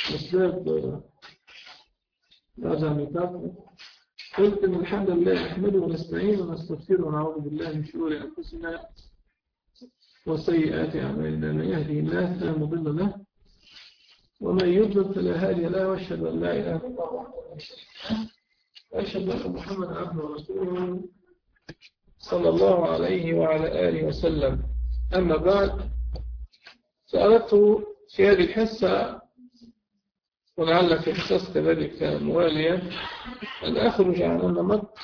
أسباب هذا الميثاق. قلت إن الحمد لله نحمده ونستعينه ونستغفره ونعوذ بالله من شرور أنفسنا وسيئات أعمالنا، من يهده الله فلا مضل له ومن يضلل فلا هادي له، وأشهد أن لا إله إلا الله وحده لا شريك له، وأشهد أن محمدا عبده ورسوله صلى الله عليه وعلى آله وسلم. أما بعد، سأردت في هذه الحصة ولعل في حصص كذلك موالية أن أخرج عن النمط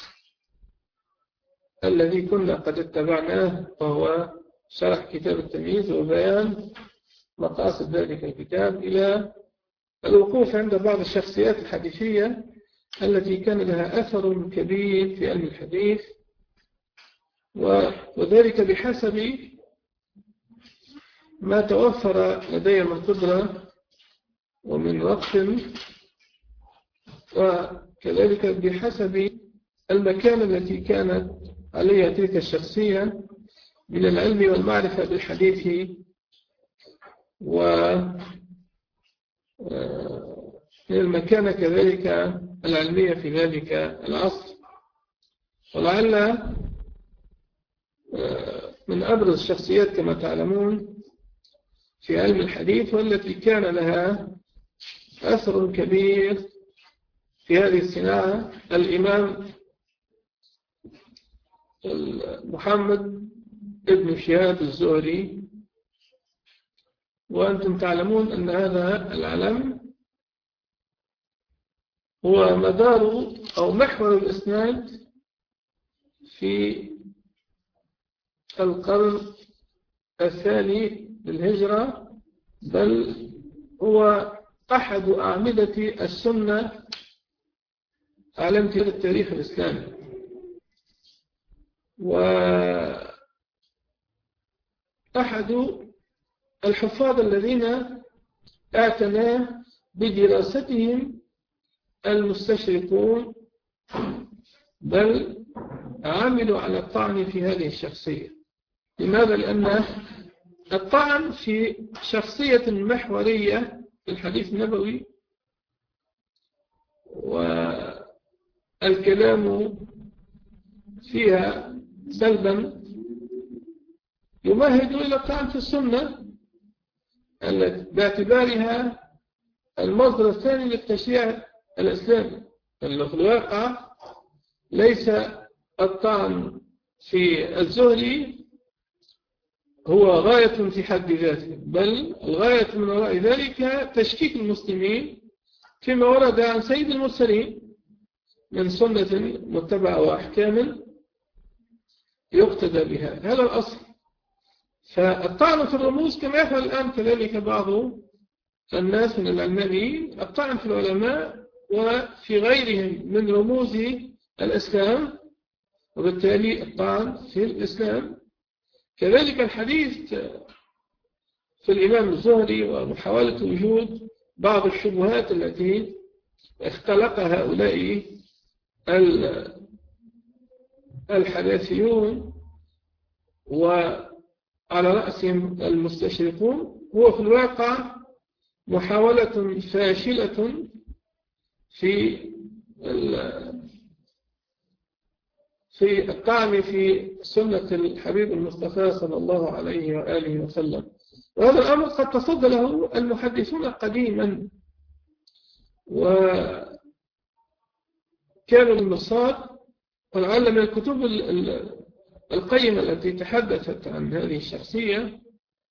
الذي كنا قد اتبعناه، وهو شرح كتاب التمييز وبيان مقاصد ذلك الكتاب، إلى الوقوف عند بعض الشخصيات الحديثية التي كان لها أثر كبير في علم الحديث، وذلك بحسب ما توفر لدي من قدرة ومن وقت، وكذلك بحسب المكان التي كانت عليها تلك الشخصية من العلم والمعرفة بالحديث ومن المكانة كذلك العلمية في ذلك العصر. ولعل من أبرز الشخصيات كما تعلمون في علم الحديث والتي كان لها أثر كبير في هذه الصناعة الإمام محمد ابن شهاب الزهري. وأنتم تعلمون أن هذا العلم هو مدار أو محور الإسناد في القرن الثاني للهجرة، بل هو أحد أعمدة السنة على امتداد التاريخ الإسلامي. وأحد الحفاظ الذين اعتنى بدراستهم المستشرقون، بل عملوا على الطعن في هذه الشخصية. لماذا؟ لأن الطعن في شخصية محورية في الحديث النبوي والكلام فيها سلبا يمهد إلى الطعن في السنة باعتبارها المصدر الثاني للتشريع الإسلامي. في الواقع ليس الطعن في الزهري هو غاية في حد ذاته، بل الغاية من وراء ذلك تشكيك المسلمين فيما ورد عن سيد المرسلين من سنة متبعة وأحكام يقتدى بها. هذا الأصل. فالطعن في الرموز كما يفعل الآن كذلك بعض الناس من العلمانيين، الطعن في العلماء وفي غيرهم من رموز الإسلام، وبالتالي الطعن في الإسلام. كذلك الحديث في الإمام الزهري ومحاولة وجود بعض الشبهات التي اختلقها هؤلاء الحداثيون وعلى رأسهم المستشرقون، هو في الواقع محاولة فاشلة في الطعن في سنة الحبيب المصطفى صلى الله عليه وآله وسلم. وهذا الأمر قد تصدى له المحدثون قديما، وكانوا المصاد، ولعل من الكتب القيمة التي تحدثت عن هذه الشخصية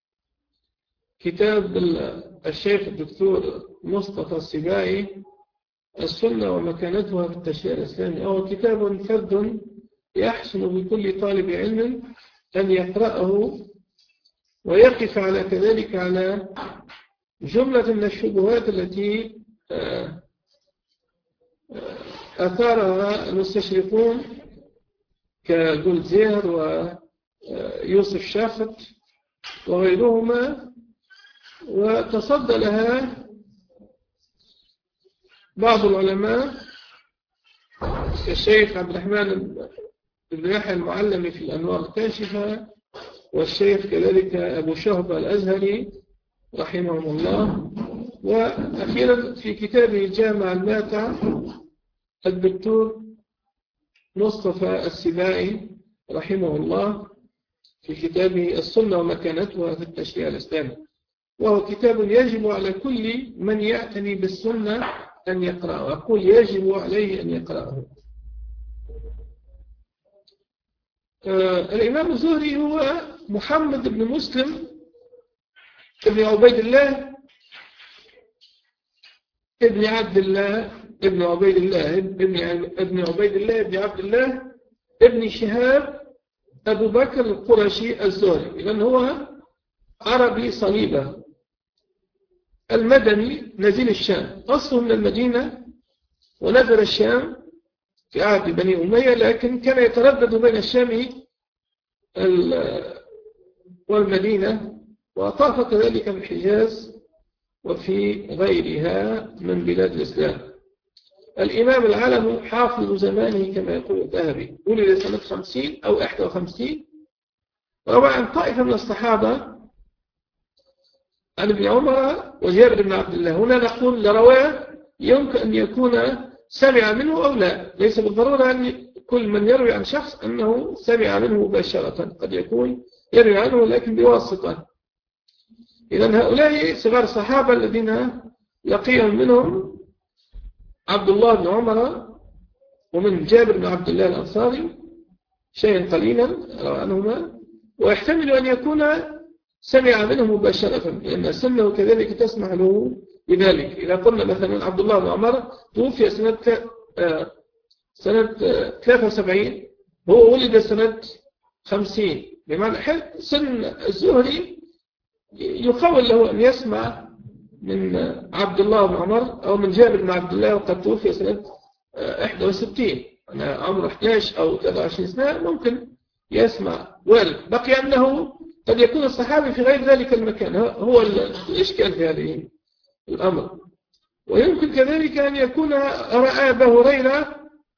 كتاب الشيخ الدكتور مصطفى السباعي، السنة ومكانتها في التشريع الإسلامي، أو كتاب فرد يحسن بكل طالب علم أن يقرأه ويقف على كذلك على جملة من الشبهات التي أثارها المستشرقون كجولزير ويوسف شافت وغيرهما، وتصدى لها بعض العلماء كالشيخ عبد الرحمن بن يحيى المعلمي في الأنوار الكاشفة، والشيخ كذلك أبو شهبة الأزهري رحمهم الله، وأخيرا في كتابه الجامع الماتع الدكتور مصطفى السباعي رحمه الله في كتابه السنة ومكانتها في التشريع الإسلامي، وهو كتاب يجب على كل من يعتني بالسنة أن يقرأه. أقول يجب عليه أن يقرأه. الإمام الزهري هو محمد بن مسلم ابن عبيد الله ابن عبد الله ابن عبيد الله ابن عبيد الله ابن عبد الله ابن شهاب أبو بكر القرشي الزهري. إذن هو عربي صليبة المدني نزيل الشام، أصله من المدينة ونزل الشام في عهد بني أمية، لكن كان يتردد بين الشام والمدينة، وطاف كذلك في الحجاز وفي غيرها من بلاد الإسلام. الإمام العلم حافظ زمانه كما يقول الذهبي، ولد سنة 50 أو 51، وروى عن طائفة من الصحابة عن ابن عمر وجابر بن عبد الله. هنا نقول لرواه يمكن أن يكون سمع منه أو لا، ليس بالضرورة أن كل من يروي عن شخص أنه سمع منه مباشرة، قد يكون يروي عنه لكن بواسطة. إذن هؤلاء صغار الصحابة الذين لقيهم منهم عبد الله بن عمر ومن جابر بن عبد الله الأنصاري شيئا قليلا روى عنهما، ويحتمل أن يكون سمع منه مباشرة، لأن سنه كذلك تسمح له بذلك. إذا قلنا مثلا عبد الله بن عمر توفي سنة 73، هو ولد سنة 50، بمعنى سن الزهري يقول له أن يسمع من عبد الله بن عمر أو من جابر بن عبد الله وقد توفي سنة 61. أنا عمره 11 أو 23 سنة ممكن يسمع وارد. بقي أنه قد يكون الصحابي في غير ذلك المكان، هو الإشكال في هذه الأمر. ويمكن كذلك أن يكون رأى أبا هريرة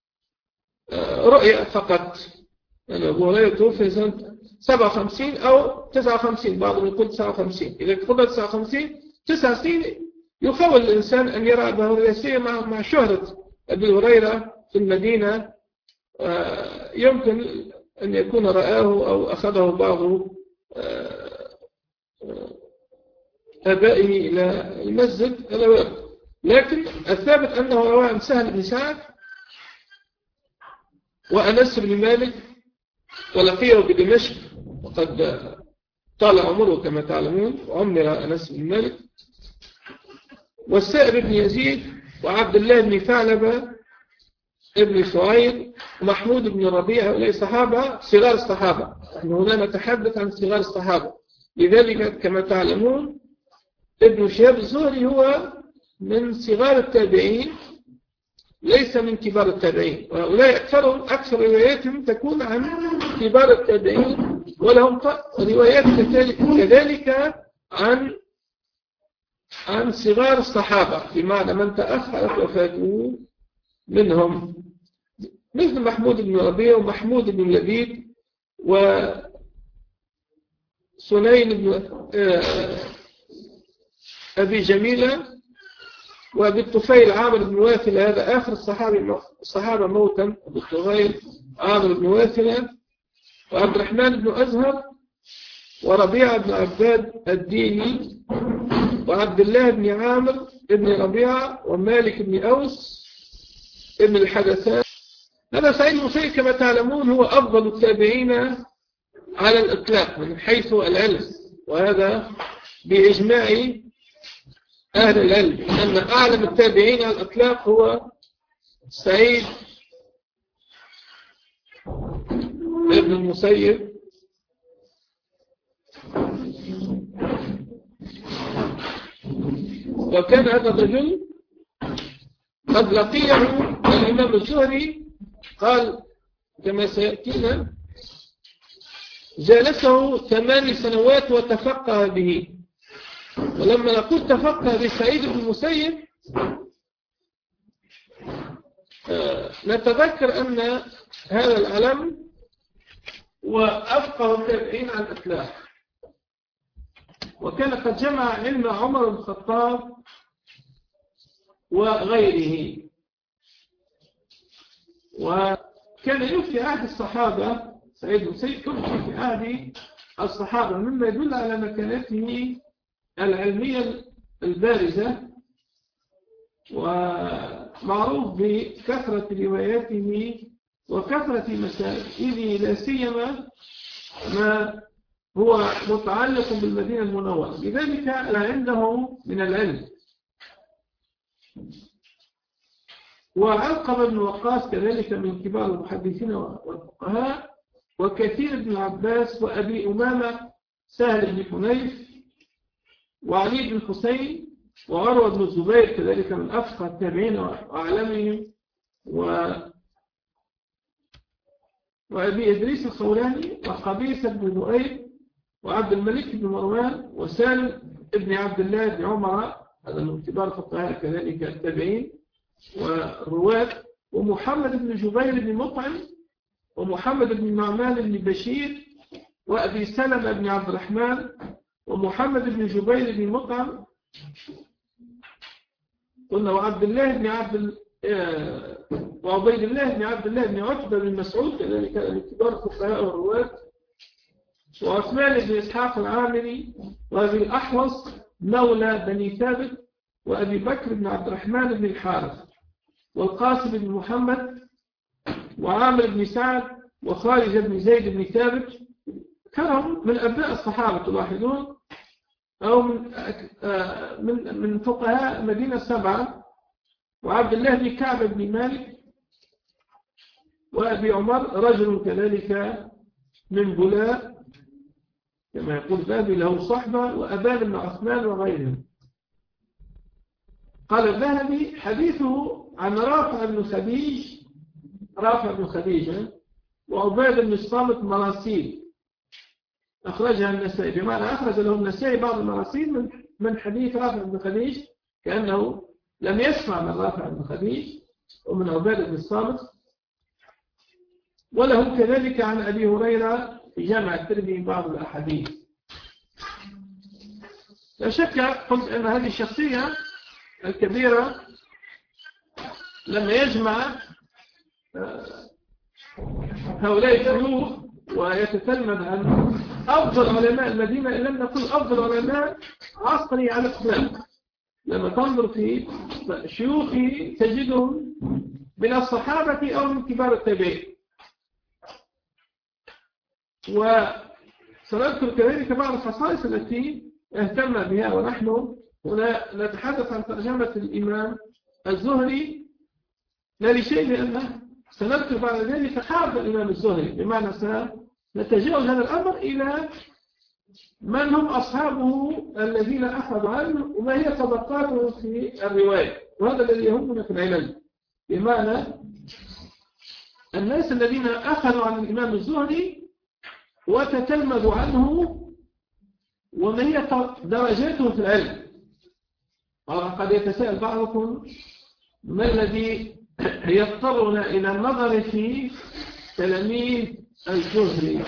رؤيا فقط، يعني أبو هريرة توفي سنة 57 أو 59، بعضهم يقول 59. إذا قلنا 59 9 سنين يخول الإنسان أن يرى أبا هريرة مع شهرة أبي هريرة في المدينة، يمكن أن يكون رآه أو أخذه بعض أبائه إلى المسجد، لكن الثابت أنه روى عن سهل بن سعد وأنس بن مالك ولقيه بدمشق، وقد طال عمره كما تعلمون وعمر أنس بن مالك، والسائب بن يزيد وعبد الله بن ثعلبة ابن سعيد ومحمود بن ربيع. هؤلاء صحابة صغار الصحابة، نحن هنا نتحدث عن صغار الصحابة. لذلك كما تعلمون ابن شهاب الزهري هو من صغار التابعين ليس من كبار التابعين، وهؤلاء أكثر رواياتهم تكون عن كبار التابعين، ولهم روايات كذلك عن صغار الصحابة، بمعنى من تأخرت وفاته منهم، مثل محمود بن ربيع ومحمود بن لبيد وسنين بن أبي جميلة وأبي الطفيل عامر بن واثلة، هذا آخر الصحابة موتا، أبي الطفيل عامر بن واثلة وعبد الرحمن بن أزهر وربيعة بن عباد الديني وعبد الله بن عامر بن ربيعة ومالك بن أوس ابن الحدثان. هذا سعيد بن مسيب كما تعلمون هو أفضل التابعين على الإطلاق من حيث العلم، وهذا بإجماع أهل العلم أن أعلم التابعين على الإطلاق هو سعيد ابن المسيب. وكان هذا الرجل قد لقيه الإمام الزهري، قال كما سيأتينا جالسه 8 سنوات وتفقه به. ولما نقول تفقه بسعيد بن المسيب نتذكر أن هذا العلم وأفقه التابعين على الإطلاق، وكان قد جمع علم عمر بن الخطاب وغيره. وكان يفتي عهد الصحابة سعيد بن المسيب كان في عهد الصحابة، مما يدل على مكانته العلمية البارزة، ومعروف بكثرة رواياته وكثرة مسائله، لا سيما ما هو متعلق بالمدينة المنورة، لذلك عنده من العلم. وعلقمة بن وقاص كذلك من كبار المحدثين والفقهاء، وكثير بن عباس، وأبي أمامة سهل بن حنيف، وعلي بن حسين، وعروة بن الزبير كذلك من أفقه التابعين وأعلمهم، وأبي إدريس الخولاني، وقبيصة بن ذؤيب، وعبد الملك بن مروان، وسالم بن عبد الله بن عمر، هذا من كبار الفقهاء كذلك التابعين والرواة، ومحمد بن جبير بن مطعم، ومحمد بن نعمان بن بشير، وأبي سلمة بن عبد الرحمن، ومحمد بن جبير بن مطعم، قلنا وعبد الله بن وعبيد الله بن عبد الله بن عتبة بن مسعود كذلك من كبار الفقهاء والرواة، وعثمان بن إسحاق العامري، وأبي الأحوص مولى بني ثابت، وأبي بكر بن عبد الرحمن بن الحارث، والقاسم بن محمد، وعامر بن سعد، وخارج بن زيد بن ثابت، كانوا من أبناء الصحابة تلاحظون، أو من فقهاء مدينة السبعة، وعبد الله بن كعب بن مالك، وأبي عمر رجل كذلك من بلاء كما يقول بابي له صحبة، وأبان بن عثمان وغيرهم. قال الذهبي حديثه عن رافع بن خديج وعباد بن الصامت مراسيل أخرجها النسائي، بمعنى أخرج له النسائي بعض المراسيل من حديث رافع بن خديج، كأنه لم يسمع من رافع بن خديج ومن عباد بن الصامت. وله كذلك عن أبي هريرة في جامع الترمذي بعض الأحاديث. لا شك قلت أن هذه الشخصية الكبيرة لما يجمع هؤلاء الشيوخ ويتكلم عن أفضل علماء المدينة، إن لم نقل أفضل علماء عصري على الإسلام، لما تنظر في شيوخه تجدهم من الصحابة أو من كبار التابعين. وسنذكر كذلك بعض الخصائص التي اهتم بها، ونحن هنا نتحدث عن ترجمة الإمام الزهري لا لشيء، لأنه سنذكر بعد ذلك حال الإمام الزهري، بمعنى سنتجاوز هذا الأمر إلى من هم أصحابه الذين أخذوا عنه وما هي طبقاته في الرواية، وهذا الذي يهمنا في العلم، بمعنى الناس الذين أخذوا عن الإمام الزهري وتتلمذوا عنه وما هي درجاته في العلم. وقد يتساءل بعضكم ما الذي يضطرنا إلى النظر في تلاميذ الزهري،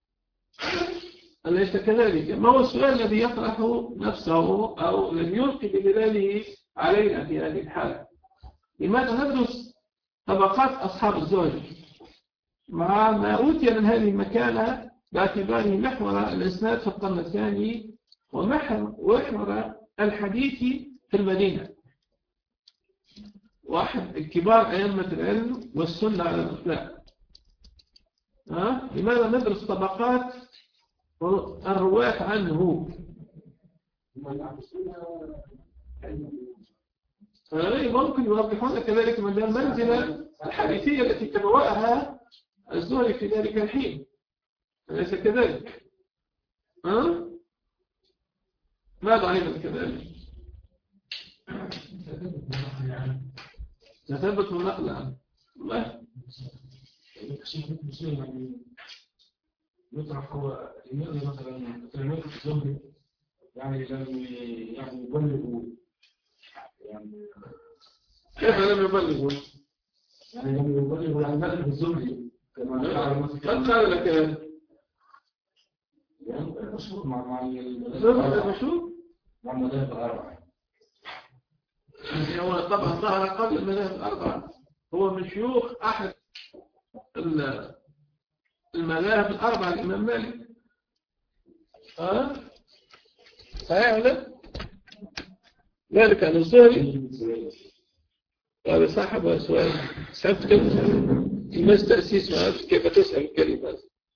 أليس كذلك؟ ما هو السؤال الذي يطرح نفسه أو الذي يلقي بظلاله علينا في هذه الحالة؟ لماذا ندرس طبقات أصحاب الزهري مع ما أوتي من هذه المكانة باعتباره محور الإسناد في القرن الثاني ومحور الحديث في المدينة، واحد كبار أئمة العلم والسنة على الإطلاق؟ لماذا ندرس طبقات الرواة عنه؟ ممكن يوضحون كذلك من المنزلة الحديثية التي تبوأها الزهري في ذلك الحين، أليس كذلك؟ ماذا أيضا كذلك؟ تثبت من نقل عنه الله يطرح هو لماذا مثلا تلميذ الزهري يعني لم يبلغوا، يعني كيف لم يبلغوا؟ يعني لم يبلغوا عن مذهب الزهري كما قال لك يعني مشهور مع المذاهب الأربعة. مع المذاهب الأربعة. يعني هو طبعا ظهر قبل المذاهب الأربعة، هو من شيوخ أحد المذاهب الأربعة الإمام مالك. صحيح ولا؟ مالك عن الزهري قال صاحب سؤال سألت كيف تأسيس، ما أعرف كيف تسأل الكلمة.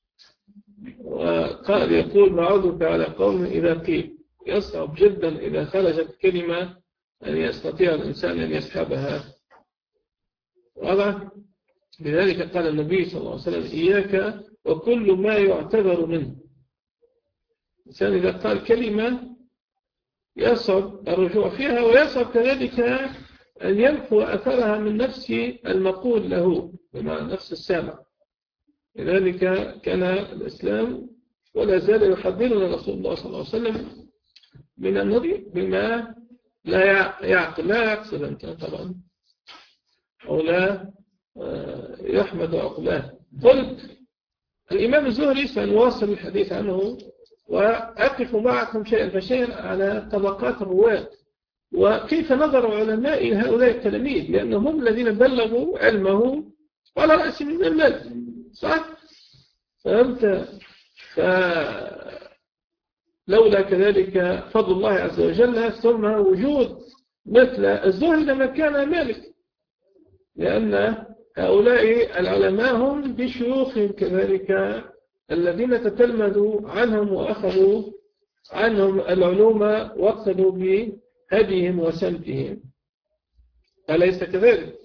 وقال يقول معوذك على قوم إذا قيل يصعب جدا إذا خرجت كلمة أن يستطيع الإنسان أن يسحبها. واضح؟ لذلك قال النبي صلى الله عليه وسلم إياك وكل ما يعتبر منه. الإنسان إذا قال كلمة يصعب الرجوع فيها، ويصعب كذلك أن يمحو أثرها من نفس المقول له بمعنى نفس السامع. لذلك كان الإسلام ولا زال يحذرنا رسول الله صلى الله عليه وسلم من النظر بما لا يعقل، لا يقصد أنت طبعا، أو لا يحمد عقلاه. قلت الإمام الزهري سنواصل الحديث عنه وأقف معكم شيئا فشيئا على طبقات الرواة وكيف نظر علماء هؤلاء التلاميذ، لأنهم هم الذين بلغوا علمه على رأس من المال. صح؟ فهمت؟ فلولا كذلك فضل الله عز وجل ثم وجود مثل الزهري لما كان مالك، لأن هؤلاء العلماء هم بشيوخهم كذلك الذين تتلمذوا عنهم وأخذوا عنهم العلوم واقتدوا بهديهم وسمتهم. أليس كذلك؟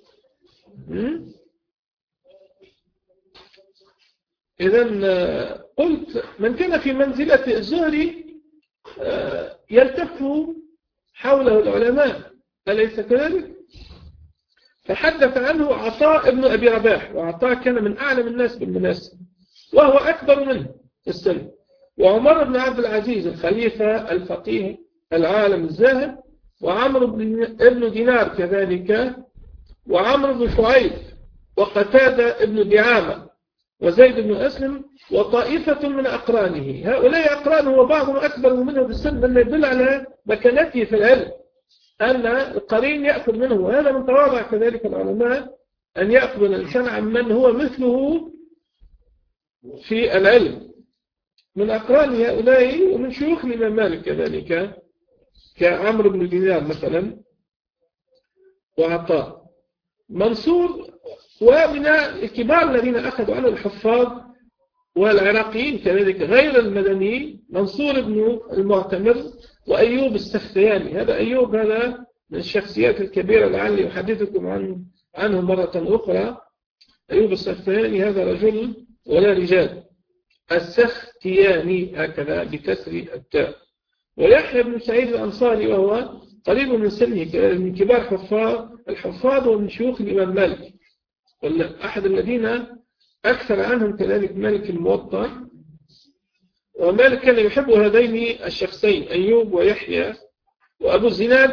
إذن قلت من كان في منزلة الزهري يلتف حوله العلماء، أليس كذلك؟ فحدث عنه عطاء ابن أبي رباح، وعطاء كان من أعلم الناس بالمناسبة وهو أكبر منه في السن، وعمر بن عبد العزيز الخليفة الفقيه العالم الزاهد، وعمرو بن دينار كذلك، وعمرو بن شعيب، وقتادة ابن دعامة، وزيد بن أسلم، وطائفة من أقرانه. هؤلاء أقرانه وبعضهم أكبر منه بالسن، مما يدل على مكانته في العلم أن القرين يأخذ منه، وهذا من تواضع كذلك العلماء أن يأخذ الإنسان عمن هو مثله في العلم من أقران هؤلاء ومن شيوخ الإمام مالك كذلك كعمرو بن دينار مثلا وعطاء. منصور ومن الكبار الذين أخذوا عنه الحفاظ والعراقيين كذلك غير المدنيين منصور بن المعتمر وأيوب السختياني. هذا أيوب هذا من الشخصيات الكبيرة لعلي أحدثكم عنه مرة أخرى. أيوب السختياني هذا رجل ولا رجال، السختياني هكذا بكسر التاء. ويحيى بن سعيد الأنصاري وهو قريب من سنه من كبار الحفاظ ومن شيوخ الإمام مالك، أحد الذين أكثر عنهم كذلك مالك الموطأ. ومالك كان يحب هذين الشخصين أيوب ويحيى وأبو الزناد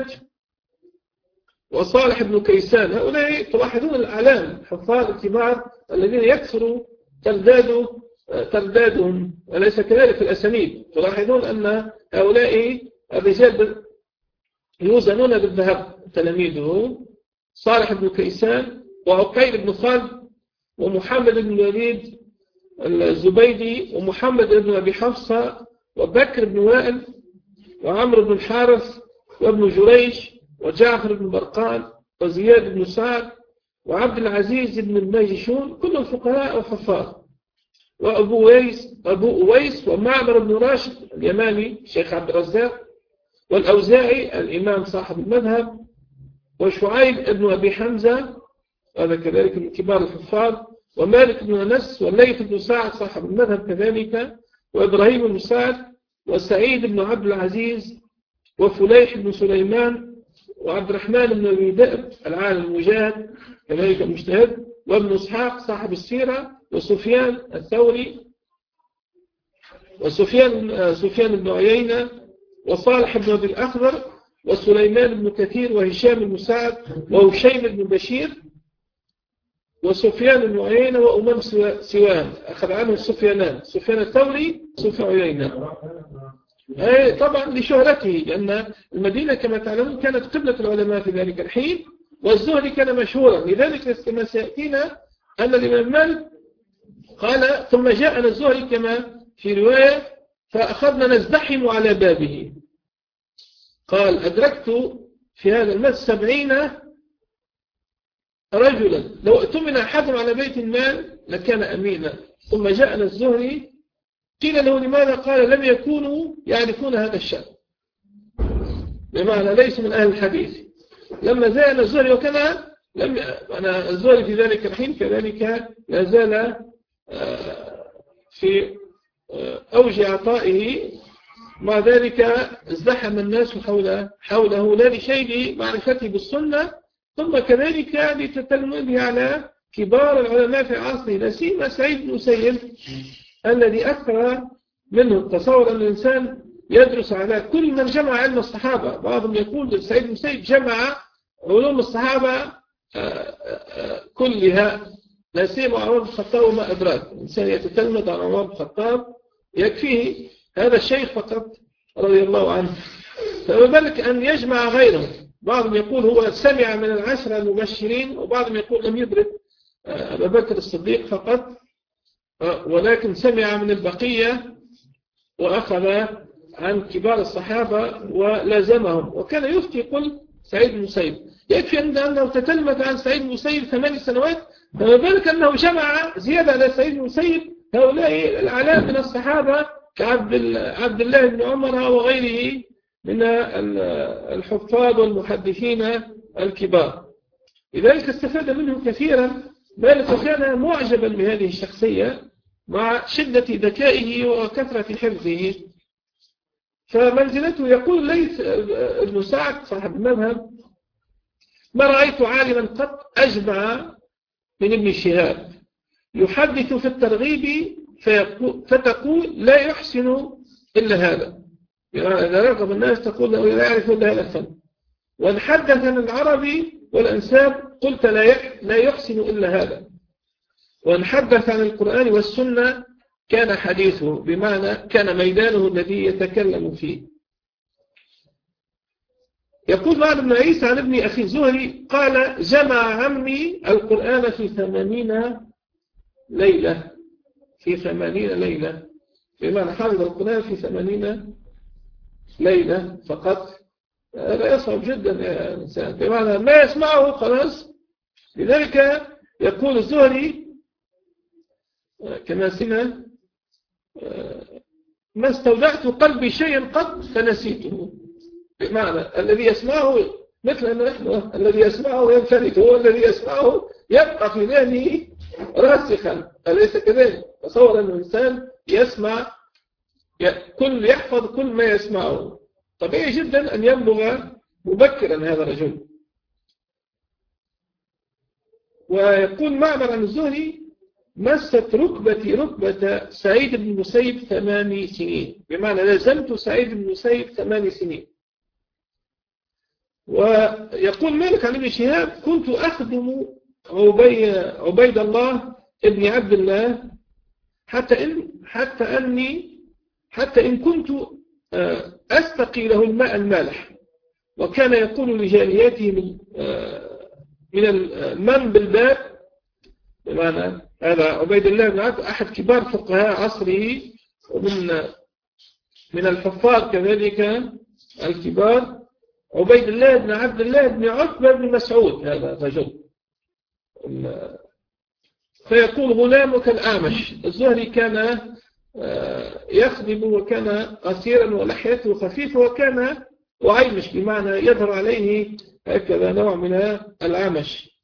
وصالح بن كيسان. هؤلاء تلاحظون الأعلام حفاظ الكبار الذين يكثر تردادهم، وليس كذلك في الأسانيد. تلاحظون أن هؤلاء الرجال يوزنون بالذهب تلاميذه، صالح بن كيسان وعقيل بن خالد ومحمد بن الوليد الزبيدي ومحمد بن أبي حفصة وبكر بن وائل وعمرو بن الحارث وابن جريش وجعفر بن برقان وزياد بن سعد وعبد العزيز بن الماجشون، كلهم فقهاء وحفاظ. وأبو أويس ومعمر بن راشد اليماني شيخ عبد الرزاق، والأوزاعي الإمام صاحب المذهب، وشعيب بن أبي حمزة هذا كذلك من كبار الحفاظ، ومالك بن أنس والليث بن سعد صاحب المذهب كذلك، وإبراهيم بن سعد وسعيد بن عبد العزيز وفليح بن سليمان وعبد الرحمن بن أبي ذئب العالم المجاهد كذلك المجتهد، وابن إسحاق صاحب السيرة، وسفيان الثوري وسفيان بن عيينة وصالح بن أبي الأخضر وسليمان بن كثير وهشام بن سعد وهشيم بن بشير وسفيان بن عيينة وأمام سوان أخذ عنه سفيان الثوري وسفيان عيينة. طبعا لشهرته، لأن المدينة كما تعلمون كانت قبلة العلماء في ذلك الحين، والزهري كان مشهورا. لذلك كما سيأتينا أن الإمام مالك قال ثم جاءنا الزهري كما في رواية فأخذنا نزدحم على بابه. قال أدركت في هذا المسجد 70 رجلا، لو اؤتمن أحدهم على بيت المال لكان أمينا. ثم جاءنا الزهري قيل له لماذا؟ قال لم يكونوا يعرفون هذا الشأن، بمعنى ليس من أهل الحديث. لما جاءنا الزهري وكان أنا الزهري في ذلك الحين كذلك لا زال في أوج عطائه، مع ذلك ازدحم الناس حوله لا لشيء معرفته بالسنة، ثم كذلك لتتلمذه على كبار العلماء في عصره، لا سيما سعيد بن المسيب الذي أكثر منه. التصور أن الإنسان يدرس على كل من جمع علم الصحابة. بعضهم يقول سعيد بن المسيب جمع علوم الصحابة كلها، لا سيما عمر بن الخطاب وما أدراك. الإنسان يتتلمذ على عمر بن الخطاب يكفيه هذا الشيخ فقط رضي الله عنه، فما بالك أن يجمع غيره. بعضهم يقول هو سمع من العشرة المبشرين، وبعضهم يقول لم يدرك أبا بكر الصديق فقط، ولكن سمع من البقية وأخذ عن كبار الصحابة ولازمهم. وكان يفتي قل سعيد بن المسيب، يكفي أنه تتلمذ عن سعيد بن المسيب 8 سنوات، فما بالك أنه جمع زيادة على سعيد بن المسيب هؤلاء الأعلام من الصحابة كعبد الله بن عمر وغيره من الحفاظ والمحدثين الكبار. لذلك استفاد منه كثيرا، بل كان معجبا بهذه الشخصية مع شدة ذكائه وكثرة حفظه. فمنزلته يقول ليث بن سعد صاحب المذهب ما رأيت عالما قط أجمع من ابن شهاب، يحدث في الترغيب فتقول لا يحسن إلا هذا، يعني إذا رغب الناس تقول له لا يعرف إلا هذا الفن. وإن حدث عن العربي والأنساب قلت لا يحسن إلا هذا. وإن حدث عن القرآن والسنة كان حديثه، بمعنى كان ميدانه الذي يتكلم فيه. يقول بعض بن عيسى عن ابن أخي الزهري قال جمع عمي القرآن في 80 ليلة، في 80 ليلة، بمعنى حفظ القرآن في 80 ليلة فقط. هذا يصعب جدا يا إنسان، بمعنى ما يسمعه خلاص. لذلك يقول الزهري كما سمع ما استودعت قلبي شيئا قط فنسيته، بمعنى الذي يسمعه مثل أن نحن الذي يسمعه ينفرد، هو الذي يسمعه يبقى في ذهنه راسخا، أليس كذلك؟ تصور أن الإنسان يسمع يحفظ كل ما يسمعه. طبيعي جدا أن يبلغ مبكرا هذا الرجل. ويقول معمر عن الزهري مست ركبتي ركبة سعيد بن المسيب 8 سنين، بمعنى لازمت سعيد بن المسيب 8 سنين. ويقول مالك عن ابن شهاب كنت أخدم عبيد الله ابن عبد الله حتى إن كنت أستقي له الماء المالح. وكان يقول لجارياته من المن بالباب، بمعنى هذا عبيد الله بن عبد أحد كبار فقهاء عصره ومن الحفاظ كذلك الكبار، عبيد الله بن عبد الله بن عتبة بن مسعود هذا الرجل. فيقول غلامك الأعمش. الزهري كان يخدم وكان قصيرا ولحيته خفيفة وكان وعيمش، بمعنى يظهر عليه هكذا نوع من العمش.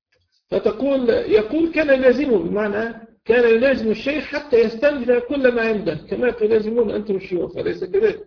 يقول كان يلازمه، بمعنى كان يلازم الشيخ حتى يستنجد كل ما عنده كما تلازمون أنتم الشيوخ، أليس كذلك؟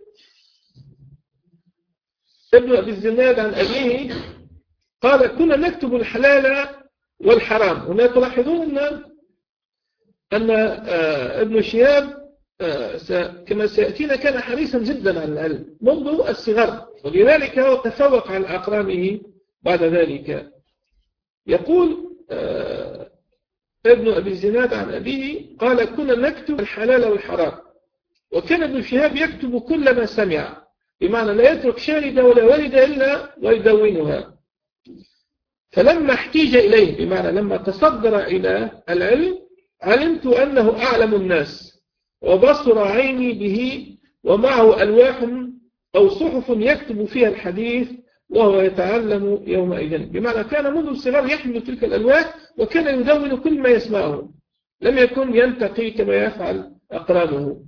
ابن أبي الزناد عن أبيه قال كنا نكتب الحلال والحرام. هنا تلاحظون أن ابن شهاب كما سيأتينا كان حريصا جدا على العلم منذ الصغر، ولذلك هو تفوق على أقرانه بعد ذلك. يقول ابن أبي الزناد عن أبيه قال كنا نكتب الحلال والحرام وكان ابن شهاب يكتب كل ما سمع، بمعنى لا يترك شاردة ولا واردة إلا ويدونها. فلما احتيج إليه، بمعنى لما تصدر إلى العلم، علمت أنه أعلم الناس، وبصر عيني به، ومعه ألواح أو صحف يكتب فيها الحديث وهو يتعلم يومئذ. بمعنى كان منذ الصغر يحمل تلك الألواح، وكان يدون كل ما يسمعه، لم يكن ينتقي كما يفعل أقرانه.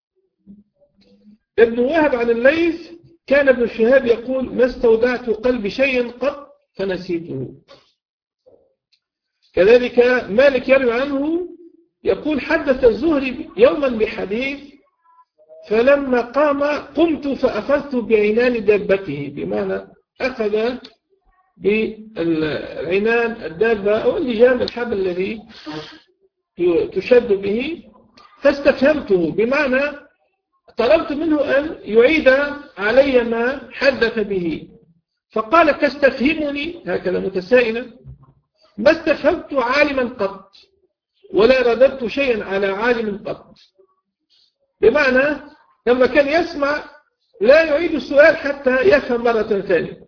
ابن وهب عن الليث كان ابن شهاب يقول: ما استودعت قلبي شيئا قط فنسيته. كذلك مالك يروي عنه يقول: حدث الزهري يوما بحديث، فلما قمت فأخذت بعنان دابته، بمعنى أخذ بالعنان الدابة أو اللجام، الحبل الذي تشد به، فاستفهمته، بمعنى طلبت منه أن يعيد علي ما حدث به، فقال: تستفهمني هكذا متسائلا؟ ما استفهمت عالما قط ولا رددت شيئا على عالم قط. بمعنى لما كان يسمع لا يعيد السؤال حتى يفهم مرة ثانية،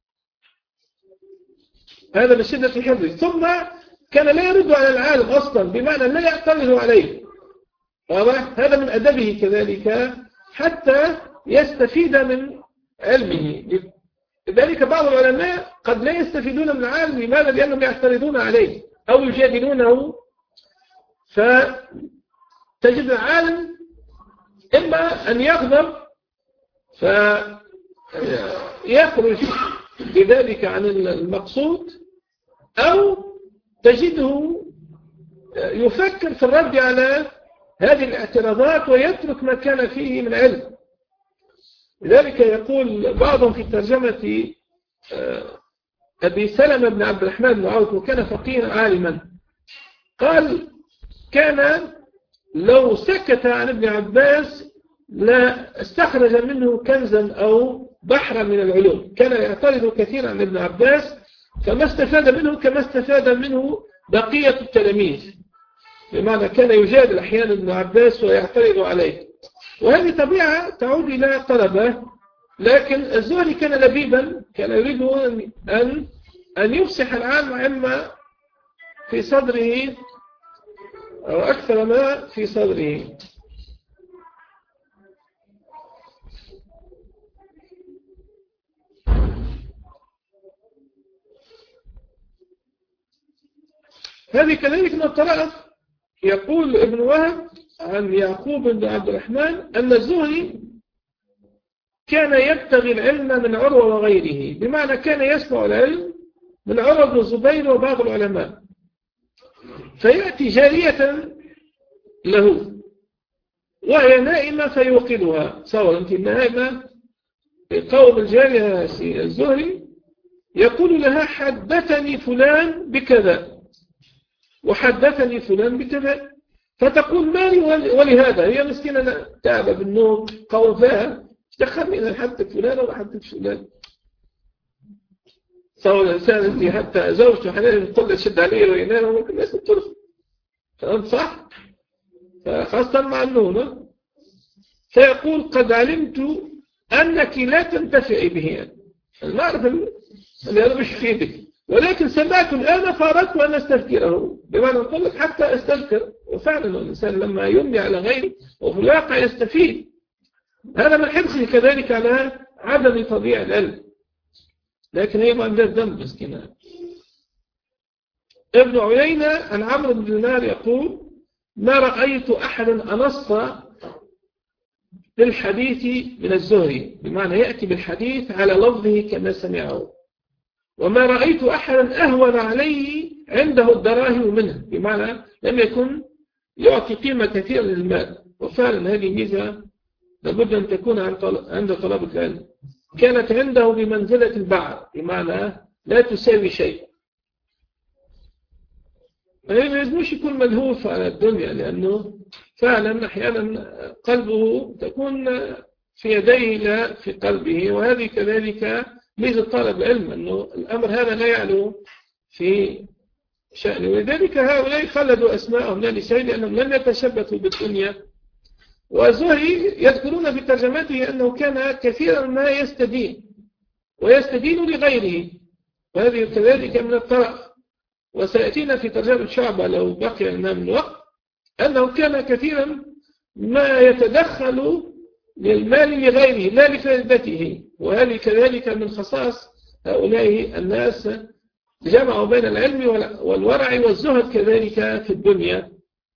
هذا من شدة حفظه. ثم كان لا يرد على العالم أصلا، بمعنى لا يعترض عليه، هذا من أدبه كذلك حتى يستفيد من علمه. لذلك بعض العلماء قد لا يستفيدون من العالم، لماذا؟ لأنهم يعترضون عليه أو يجادلونه، فتجد العالم إما أن يغضب فيخرج بذلك عن المقصود، أو تجده يفكر في الرد على هذه الاعتراضات ويترك ما كان فيه من علم. لذلك يقول بعضهم في ترجمة أبي سلمة بن عبد الرحمن بن عوف، وكان فقيها عالما، قال: كان لو سكت عن ابن عباس لا استخرج منه كنزا أو بحرا من العلوم. كان يعترض كثيرا عن ابن عباس، فما استفاد منه كما استفاد منه بقية التلاميذ، بمعنى كان يجادل أحيانا ابن عباس ويعترض عليه. وهذه طبيعة تعود إلى طلبة. لكن الزهري كان لبيبا، كان يريد أن يفسح العالم علما في صدره أو أكثر ما في صدره. هذه كذلك من الطرائف. يقول ابن وهب عن يعقوب بن عبد الرحمن أن الزهري كان يبتغي العلم من عروة وغيره، بمعنى كان يسمع العلم من عروة بن الزبير وبعض العلماء، فيأتي جارية له وهي نائمة فيوقظها. صور أنت نائمة، قوم الجارية الزهري يقول لها: حدثني فلان بكذا وحدثني فلان بكذا، فتقول: مالي ولهذا؟ هي مسكينة تعبة بالنوم قوفاها، دخلني إلى حدث فلان وحدث فلان. صور الإنسان أنت حتى زوجته حنان تقول له شد عليه وينام وممكن الناس تطرف، فأنت صح؟ فخاصة مع النوم. فيقول: قد علمت أنك لا تنتفعي به، يعني المعرفة اللي أنا مش في يدك، ولكن سمعت الآن فأردت أن أستذكره، بمعنى أقول لك حتى أستذكر. وفعلا الإنسان لما يمني على غيره وفي الواقع يستفيد. هذا من حرصه كذلك على عدم تضييع العلم، لكن هي ما عندها ذنب مسكينة. ابن عيينة عن عمرو بن دينار يقول: ما رأيت أحدا أنص للحديث من الزهري، بمعنى يأتي بالحديث على لفظه كما سمعه، وما رأيت أحدا أهون عليه عنده الدراهم منه، بمعنى لم يكن يعطي قيمة كثيرة للمال. وفعلا هذه ميزة لابد أن تكون عند طلبة العلم. كانت عنده بمنزلة البعر، بمعنى لا تساوي شيء. ما يلزمش يكون ملهوف على الدنيا، لأنه فعلا أحيانا قلبه تكون في يديه لا في قلبه. وهذه كذلك ميزة طالب العلم، أنه الأمر هذا لا يعلو في شأنه. ولذلك هؤلاء خلدوا أسماءهم لنسائهم، لأنهم لم يتشبثوا بالدنيا والزهري يذكرون في ترجمته أنه كان كثيرا ما ويستدين لغيره، وهذه كذلك من الطرف. وسيأتينا في ترجمة شعبة لو بقي لنا من وقت أنه كان كثيرا ما يتدخل للمال لغيره لا لفائدته، وهذه كذلك من خصائص هؤلاء الناس، جمعوا بين العلم والورع والزهد كذلك في الدنيا.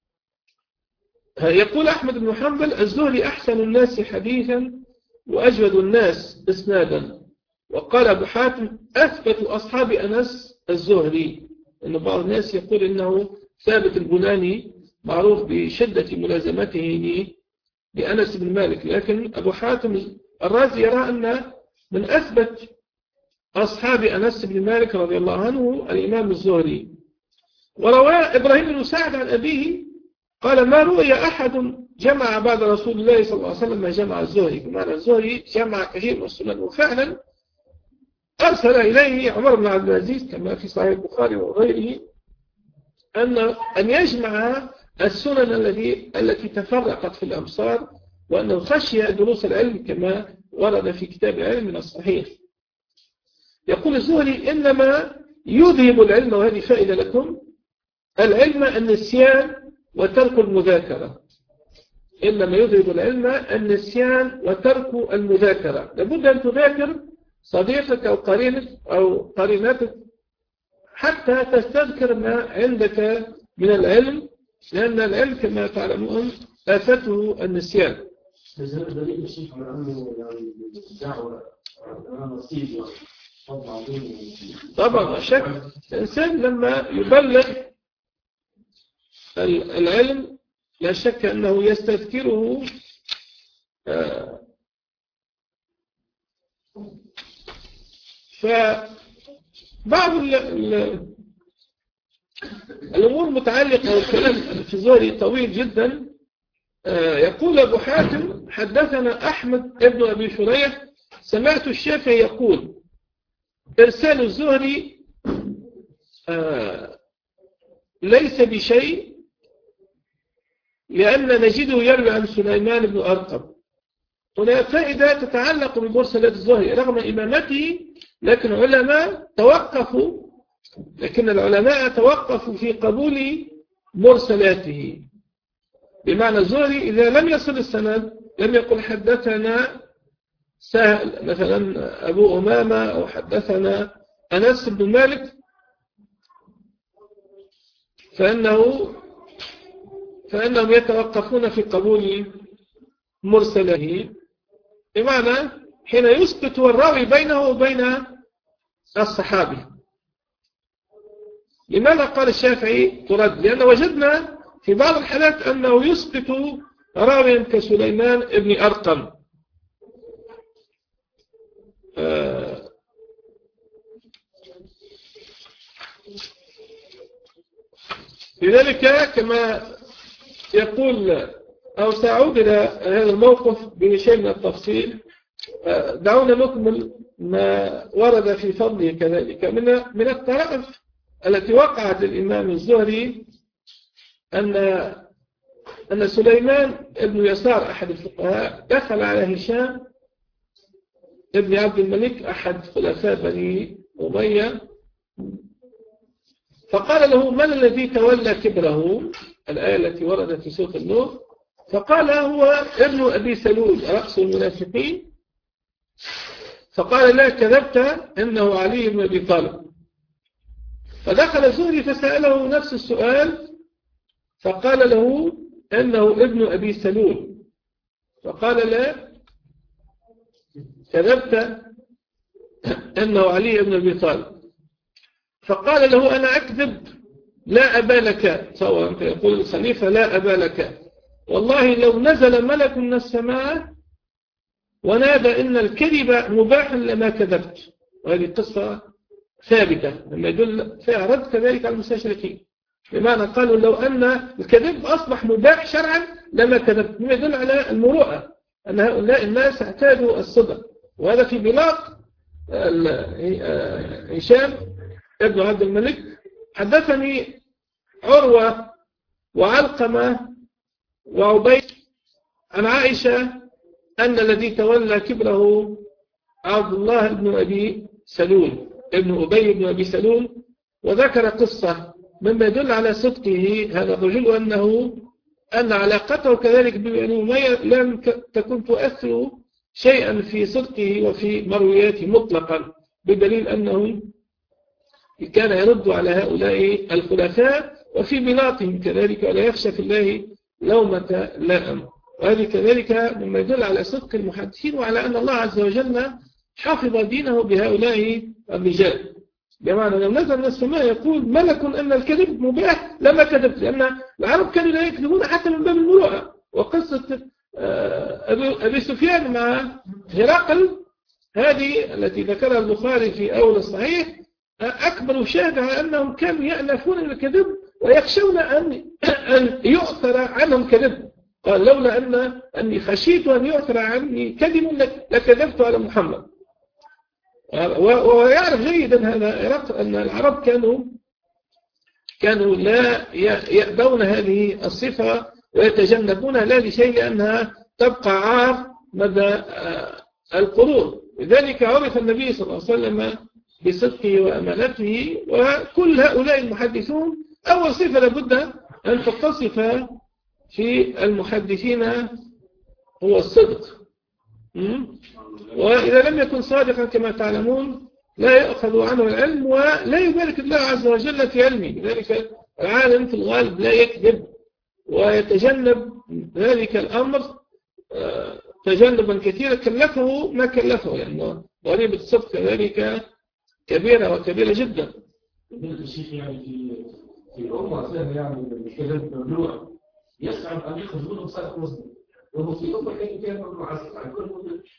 يقول أحمد بن حنبل: الزهري أحسن الناس حديثا وأجود الناس إسنادا. وقال أبو حاتم: أثبت أصحاب أنس الزهري. إن بعض الناس يقول إنه ثابت البناني معروف بشدة ملازمته لأنس بن مالك، لكن أبو حاتم الرازي يرى أن من أثبت أصحاب أنس بن مالك رضي الله عنه الإمام الزهري. وروى إبراهيم بن سعد عن أبيه قال: ما رؤي أحد جمع بعد رسول الله صلى الله عليه وسلم ما جمع الزهري، بمعنى الزهري جمع كثير من السنن. وفعلا أرسل إليه عمر بن عبد العزيز كما في صحيح البخاري وغيره أن يجمع السنن التي تفرقت في الأمصار، وأنه خشي دروس العلم كما ورد في كتاب العلم من الصحيح. يقول الزهري: إنما يذهب العلم، وهذه فائدة لكم، العلم النسيان وترك المذاكرة. إنما يذهب العلم النسيان وترك المذاكرة. لابد أن تذاكر صديقك أو قرينك أو قرينتك حتى تستذكر ما عندك من العلم، لأن العلم كما تعلمون آفته النسيان. طبعا شك الإنسان لما يبلغ العلم لا شك أنه يستذكره فبعض الأمور متعلقة، والكلام في الزهري طويل جدا. يقول أبو حاتم: حدثنا أحمد ابن أبي شريح سمعت الشافعي يقول: إرسال الزهري ليس بشيء، لأن نجده يروي عن سليمان بن أرقم. هنا فائدة تتعلق بمرسلات الزهري رغم إمامته، لكن العلماء توقفوا في قبول مرسلاته. بمعنى الزهري إذا لم يصل السند لم يقل حدثنا سهل مثلا أبو أمامة أو حدثنا أنس بن مالك، فإنهم يتوقفون في قبول مرسله، بمعنى حين يسقط الراوي بينه وبين الصحابي. لماذا قال الشافعي ترد؟ لأن وجدنا في بعض الحالات أنه يسقط راويا كسليمان بن أرقم. لذلك كما يقول، أو سأعود إلى هذا الموقف بشيء من التفصيل. دعونا نكمل ما ورد في فضله كذلك. من الطرائف التي وقعت للإمام الزهري أن سليمان ابن يسار أحد الفقهاء دخل على هشام ابن عبد الملك أحد خلفاء بني أمية، فقال له: من الذي تولى كبره؟ الآية التي وردت في سورة النور. فقال: هو ابن أبي سلول رأس المنافقين. فقال: لا، كذبت، إنه علي بن أبي طالب. فدخل الزهري فسأله نفس السؤال، فقال له إنه ابن أبي سلول. فقال: لا، كذبت، إنه علي بن أبي طالب. فقال له: أنا أكذب؟ لا أبا لك. صور أنت يقول الخليفة: لا أبا لك، والله لو نزل ملك من السماء ونادى إن الكذب مباح لما كذبت. وهذه قصة ثابتة لما يدل فيها رد كذلك على المستشركين، بمعنى قالوا لو أن الكذب أصبح مباح شرعا لما كذبت، مما يدل على المروءة، أن هؤلاء الناس اعتادوا الصدق. وهذا في بلاق هشام ابن عبد الملك: حدثني عروة وعلقمة وعبيد عن عائشة أن الذي تولى كبره عبد الله بن أبي سلول ابن أبي بن أبي سلول، وذكر قصة مما يدل على صدقه هذا الرجل، وأنه أن علاقته كذلك ببني أمية لم تكن تؤثر شيئا في صدقه وفي مروياته مطلقا، بدليل أنه كان يرد على هؤلاء الخلفاء وفي بلاطهم كذلك، ولا يخشى في الله لومة لائم. وهذه كذلك مما يدل على صدق المحدثين، وعلى أن الله عز وجل حفظ دينه بهؤلاء الرجال. بمعنى لو نزل من السماء يقول ملك أن الكذب مباح لما كذبت، لأن العرب كانوا لا يكذبون حتى من باب المروءة. وقصة أبي سفيان مع هرقل هذه التي ذكرها البخاري في أول الصحيح أكبر شاهد على أنهم كانوا يأنفون الكذب ويخشون أن يؤثر عنهم كذب. قال لولا أني خشيت أن يؤثر عني كذب لكذبت على محمد. ويعرف جيدا هذا أن العرب كانوا لا يأبون هذه الصفة ويتجنبونها لا لشيء لأنها تبقى عار مدى القرون. لذلك عرف النبي صلى الله عليه وسلم بصدقه وأمانته. وكل هؤلاء المحدثون أول صفة لابد أن تتصف في المحدثين هو الصدق. وإذا لم يكن صادقا كما تعلمون لا يأخذ عنه العلم ولا يبارك الله عز وجل في علمه. لذلك العالم في الغالب لا يكذب ويتجنب ذلك الأمر تجنبا كثيرا كلفه ما كلفه، لأنه ضريبة الصدق ذلك كبيرة وكبيرة جدا. الشيخ يعني في الأمة سهل يعني الكلام ممنوع يصعب أن يخرج منه صادق مسلم، وهو في الأمة كان فيها ممنوع على كل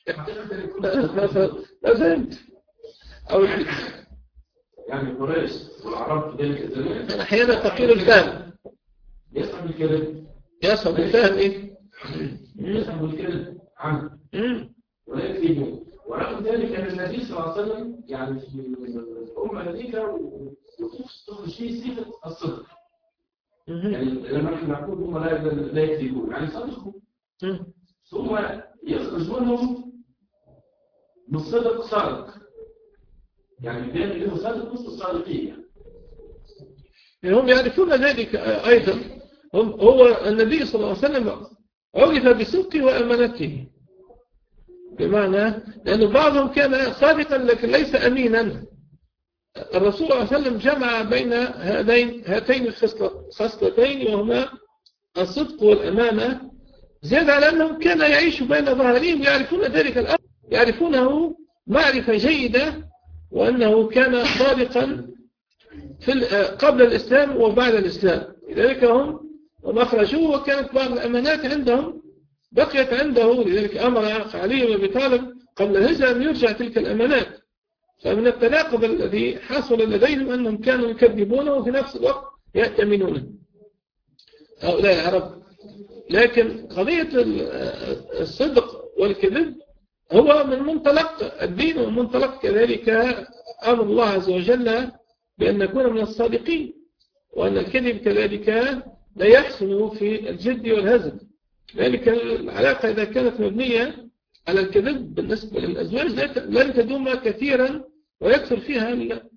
لا فهمت أو يعني قريش والعرب في ذلك الزمان أحيانا تقيل الفهم يصعب الكلام إيه؟ يصعب الكلام عنه ولا يكذبون. ورغم ذلك أن النبي صلى الله عليه وسلم يعني في الأمة هذيك وتخرج فيه صفة الصدق. يعني لما نحن نقول هم لا يكذبون يعني صدقوا، ثم يخرج منهم بالصدق صادق، يعني بين له صادق نصف الصادقية. يعني هم يعرفون ذلك أيضا. هو النبي صلى الله عليه وسلم عرف بصدقه وأمانته، بمعنى لأن بعضهم كان صادقا لكن ليس أمينا. الرسول صلى الله عليه وسلم جمع بين هاتين الخصلتين وهما الصدق والأمانة، زاد على أنهم كان يعيش بين ظهرهم يعرفون ذلك الأمر، يعرفونه معرفة جيدة، وأنه كان صادقا قبل الإسلام وبعد الإسلام. لذلك هم أخرجوه وكانت بعض الأمانات عندهم بقيت عنده. لذلك أمر علي بن أبي طالب قبل الهجرة أن يرجع تلك الأمانات. فمن التناقض الذي حصل لديهم أنهم كانوا يكذبونه وفي نفس الوقت يأتمنونه هؤلاء العرب. لكن قضية الصدق والكذب هو من منطلق الدين ومن منطلق كذلك أمر الله عز وجل بأن نكون من الصادقين، وأن الكذب كذلك لا يحسن في الجد والهزل. ذلك العلاقة إذا كانت مبنية على الكذب بالنسبة للأزواج لن تدوم كثيرا ويكثر فيها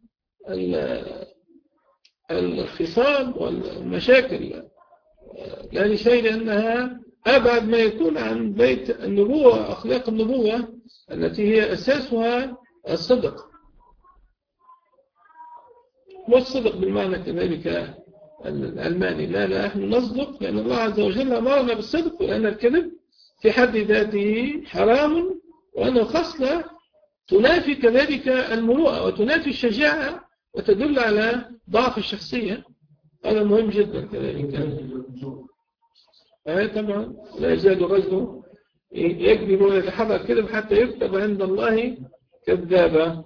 الخصام والمشاكل، لا لشيء لأنها أبعد ما يكون عن بيت النبوة وأخلاق النبوة التي هي أساسها الصدق. والصدق بالمعنى كذلك العلماني لا نحن نصدق لأن الله عز وجل أمرنا بالصدق، وأن الكذب في حد ذاته حرام، وأنه خصلة تنافي كذلك المروءة وتنافي الشجاعة وتدل على ضعف الشخصية. هذا مهم جدا كذلك. طبعا لا يزال الرجل يكذب ويتحرك كذب حتى يكتب عند الله كذابا.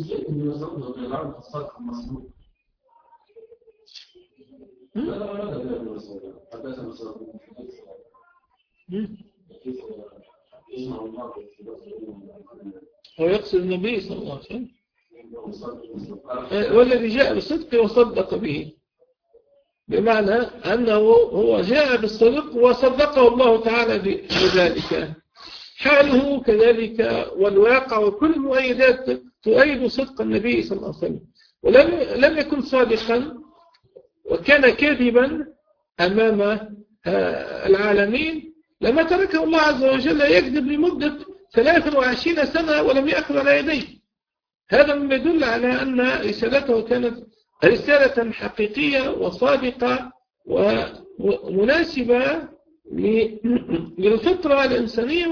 هو يقصد النبي صلى الله عليه وسلم والذي جاء بالصدق وصدق به. بمعنى أنه هو جاء بالصدق وصدقه الله تعالى بذلك. حاله كذلك والواقع وكل المؤيدات تؤيد صدق النبي صلى الله عليه وسلم. ولم يكن صادقا وكان كاذبا أمام العالمين لما تركه الله عز وجل يكذب لمدة 23 سنة ولم يأخذ على يديه. هذا مما يدل على أن رسالته كانت رسالة حقيقية وصادقة ومناسبة للفطرة الإنسانية،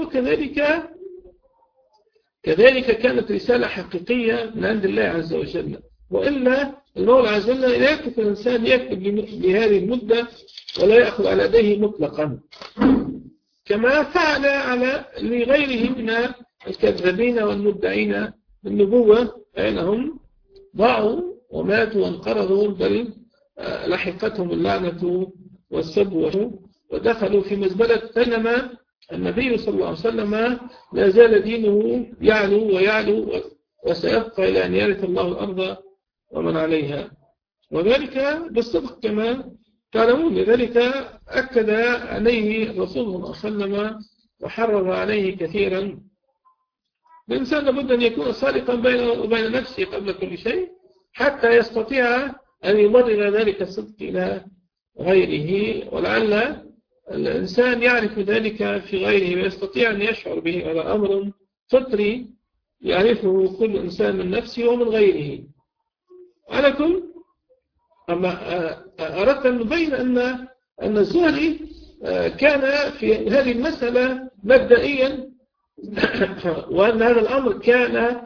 كذلك كانت رسالة حقيقية من عند الله عز وجل. وإلا المولى عز وجل لا يكتب الإنسان يكتب لهذه المدة ولا يأخذ على يديه مطلقا، كما فعل لغيره من الكذابين والمدعين بالنبوة، فإنهم ضاعوا وماتوا وانقرضوا، بل لحقتهم اللعنة والسب ودخلوا في مزبلة. بينما النبي صلى الله عليه وسلم لا زال دينه يعلو ويعلو وسيبقى إلى أن يرث الله الأرض ومن عليها، وذلك بالصدق كما تعلمون. لذلك أكد عليه الرسول صلى الله عليه وسلم وحرض عليه كثيرا. الإنسان لابد أن يكون صادقا بينه وبين نفسه قبل كل شيء حتى يستطيع أن يمرر ذلك الصدق إلى غيره، ولعل الإنسان يعرف ذلك في غيره ويستطيع أن يشعر به. على أمر فطري يعرفه كل إنسان من نفسه ومن غيره. على كل أما أردت أن نبين أن الزهري كان في هذه المسألة مبدئيا، وأن هذا الأمر كان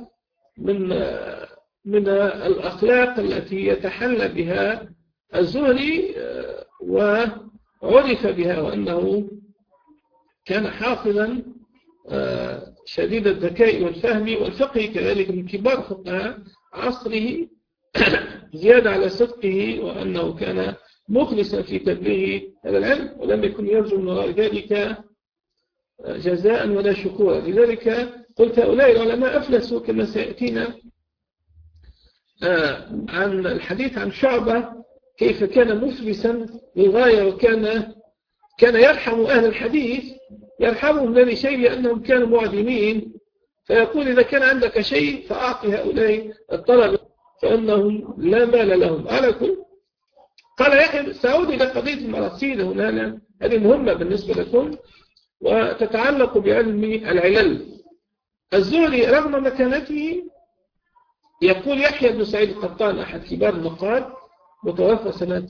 من الأخلاق التي يتحلى بها الزهري وعرف بها، وأنه كان حافظا شديد الذكاء والفهم والفقه، كذلك من كبار فقهاء عصره، زيادة على صدقه، وأنه كان مخلصا في تبليغ هذا العلم ولم يكن يرجو من وراء ذلك جزاء ولا شكورا. لذلك قلت هؤلاء العلماء أفلسوا كما سيأتينا عن الحديث عن شعبة كيف كان مفلسا للغاية، وكان يرحم أهل الحديث، يرحمهم لذي شيء لأنهم كانوا معدمين، فيقول إذا كان عندك شيء فأعطي هؤلاء الطلبة فإنهم لا مال لهم. على كل قال يحيى سأعود إلى قضية المراسيل هنا، هذه مهمة بالنسبة لكم وتتعلق بعلم العلل. الزهري رغم مكانته، يقول يحيى بن سعيد القطان أحد كبار النقاد متوفى سنة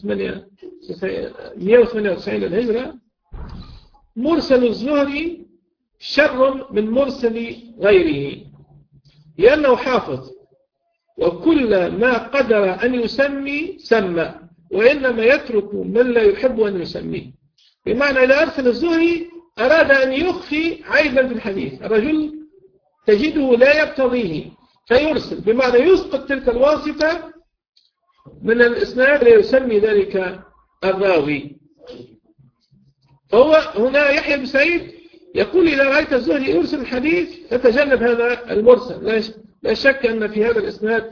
198 للهجرة، مرسل الزهري شر من مرسل غيره لأنه حافظ، وكل ما قدر أن يسمي سمى، وإنما يترك من لا يحب أن يسميه. بمعنى إذا أرسل الزهري أراد أن يخفي عيبا في الحديث، الرجل تجده لا يقتضيه فيرسل، بمعنى يسقط تلك الواسطة من الإسناد ليسمي ذلك الراوي. فهو هنا يحيى بن سعيد يقول إذا رأيت الزهري يرسل الحديث فتجنب هذا المرسل. لا شك أن في هذا الإسناد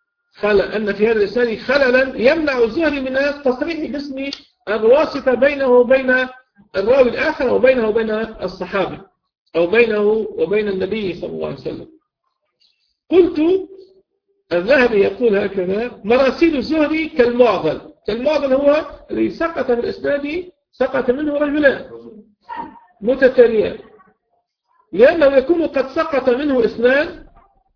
خللا يمنع الزهري من التصريح باسم الواسطة بينه وبين الراوي الآخر، وبينه وبين الصحابة، أو بينه وبين النبي صلى الله عليه وسلم. قلت الذهبي يقول هكذا: مراسيل الزهري كالمعضل هو الذي سقط في الإسناد، سقط منه رجلان متتاليان، لأنه يكون قد سقط منه اثنان،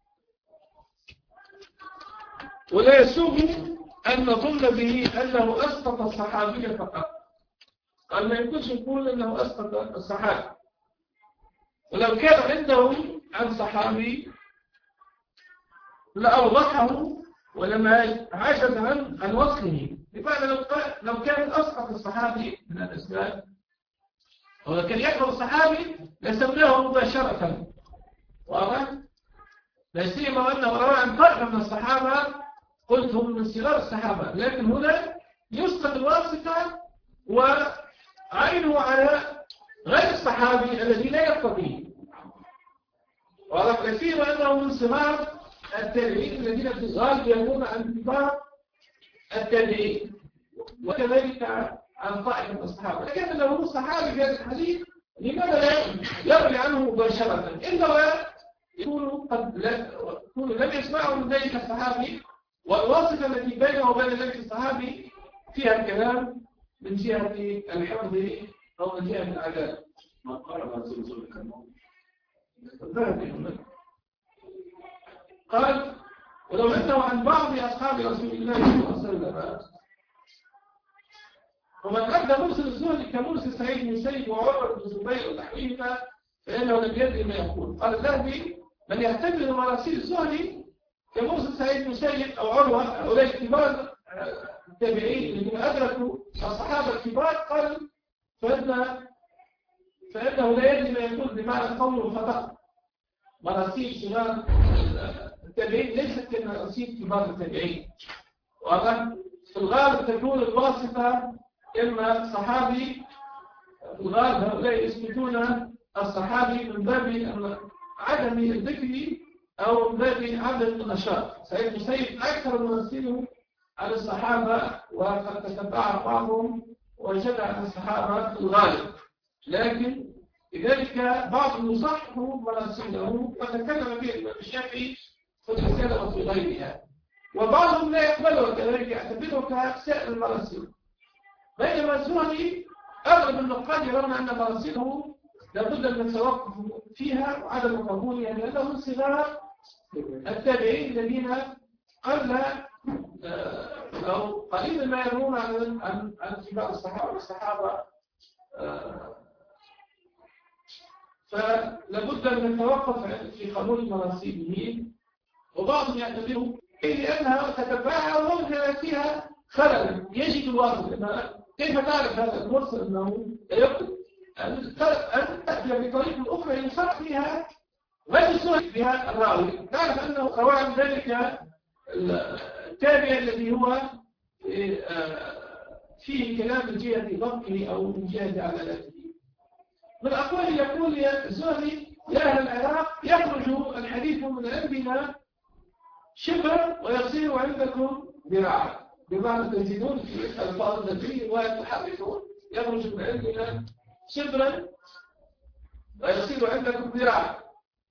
ولا يسوغ أن نظن به أنه أسقط الصحابي فقط. قال ما يمكنش نقول أنه أسقط الصحابي، ولو كان عنده عن صحابي لأوضحه ولما عجز عن وصله. بمعنى لو كان أسقط الصحابي من الإسلام ولو كان يحفظ الصحابي لسمناه مباشرة، واضح؟ لا سيما أنه روى عن طائفة من الصحابة قلت هم من صغار الصحابة، لكن هنا يسقط الواسطة وعينه على غير الصحابي الذي لا يقتضيه، واضح؟ لا سيما أنه من صغار التابعين الذين في الغالب يكون عن كبار التابعين. وكذلك عن طائفة من الصحابة. لكن لو هو صحابي في هذا الحديث لماذا لا يروي عنه مباشرة إلا يكون لم يسمعه من ذلك الصحابي، والواسطة التي بينه وبين ذلك الصحابي فيها الكلام من جهة الحفظ أو من جهة العدالة. ما قال رسول الله قال ولو أنه عن بعض أصحاب رسول الله صلى الله عليه وسلم، ومن أدى مرسل الزهري كمرسل سعيد بن سيد وعمر بن الزبير ونحوهما فإنه لم يدري ما يقول. قال الذهبي من يعتبر مراسيل الزهري كمرسل سعيد بن سيد أو عروة أولئك كبار التابعين الذين أدركوا الصحابة الكبار، قال فإنه لا يدري ما يقول بمعنى قوله فقط. مراسيل صغار التابعين ليست كمراسيل كبار التابعين، واضح؟ في الغالب تكون الواسطة إما صحابي، في الغالب هؤلاء يثبتون الصحابي من باب عدم الذكر أو من باب عدم النشاط. سعيد بن سيد أكثر مراسيله على الصحابة، وقد تتبع بعضهم وجد عن الصحابة في الغالب، لكن لذلك بعض يصحح مراسيله وتكلم به الإمام الشافعي في الرسالة وفي غيرها، وبعضهم لا يقبله كذلك يعتبره كسائر المراسيل. بينما الزهري أغلب النقاد يرون أن مراسيله لابد من التوقف فيها وعدم قبولها، لأنهم صغار التابعين الذين قل أو قليلا ما يرون عن كبار الصحابة فلابد من التوقف في قبول مراسيله. وبعضهم يعتبره لأنها تتبعها ووجد فيها خلل يجد الواصل. كيف تعرف هذا المرسل أنه يقول أن تأتي بطريقة أخرى يصح فيها ويصح فيها الراوي، تعرف أنه قواعد ذلك التابع الذي هو فيه كلام من جهة ضبطه أو من جهة عدالته. من أقوال يقول يا الزهري يا أهل العراق يخرج الحديث من عندنا شبرا ويصير عندكم ذراعا، بمعنى تزيدون في الفاظ النبي وتحركون. يخرج من عندنا شبرا ويصير عندكم ذراعا.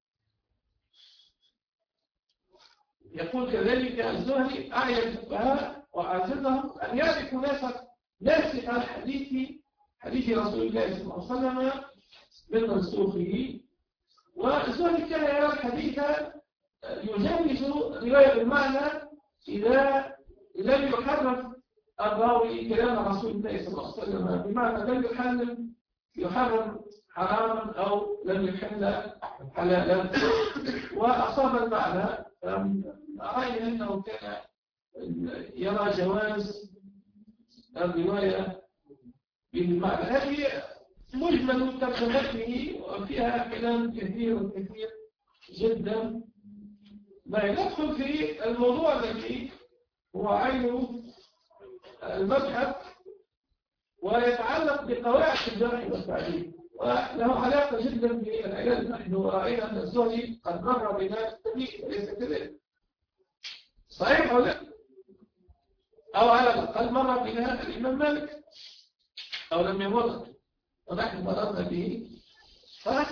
يقول كذلك الزهري أعين الفقهاء وأعززهم أن يعرفوا ناسخ حديث رسول الله صلى الله عليه وسلم من منسوخه. والزهري كان يرى الحديث يجوز رواية المعنى إذا لم يحرف الراوي كلام رسول الله صلى الله عليه وسلم، بمعنى لم يحرم حراما أو لم يحل حلالا وأصاب المعنى. رأينا أنه كان يرى جواز الرواية بالمعنى. هذه مجمل ترجمته وفيها كلام كثير جدا. ندخل في الموضوع الذي هو عين المبحث ويتعلق بقواعد الجرح والتعديل، وله علاقة جدا بالعلم. نحن رأينا أن الزهري قد مر بنا التاريخ، ليس كذلك؟ صحيح أو لا؟ أو على الأقل مر بنا الإمام مالك أو لم يمر ونحن مررنا به. صح؟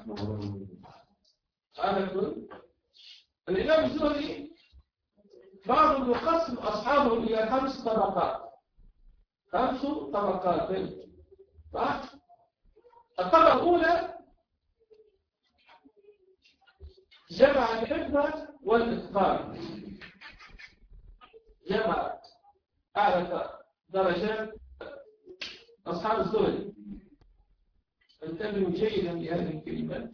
الإمام الزهري بعضهم يقسم أصحابه إلى 5 طبقات. 5 طبقات. صح؟ الطبقة الأولى جمع الحفظ والإتقان، جمع أعلى درجات أصحاب الزهري. انتبهوا جيدا لهذه الكلمات.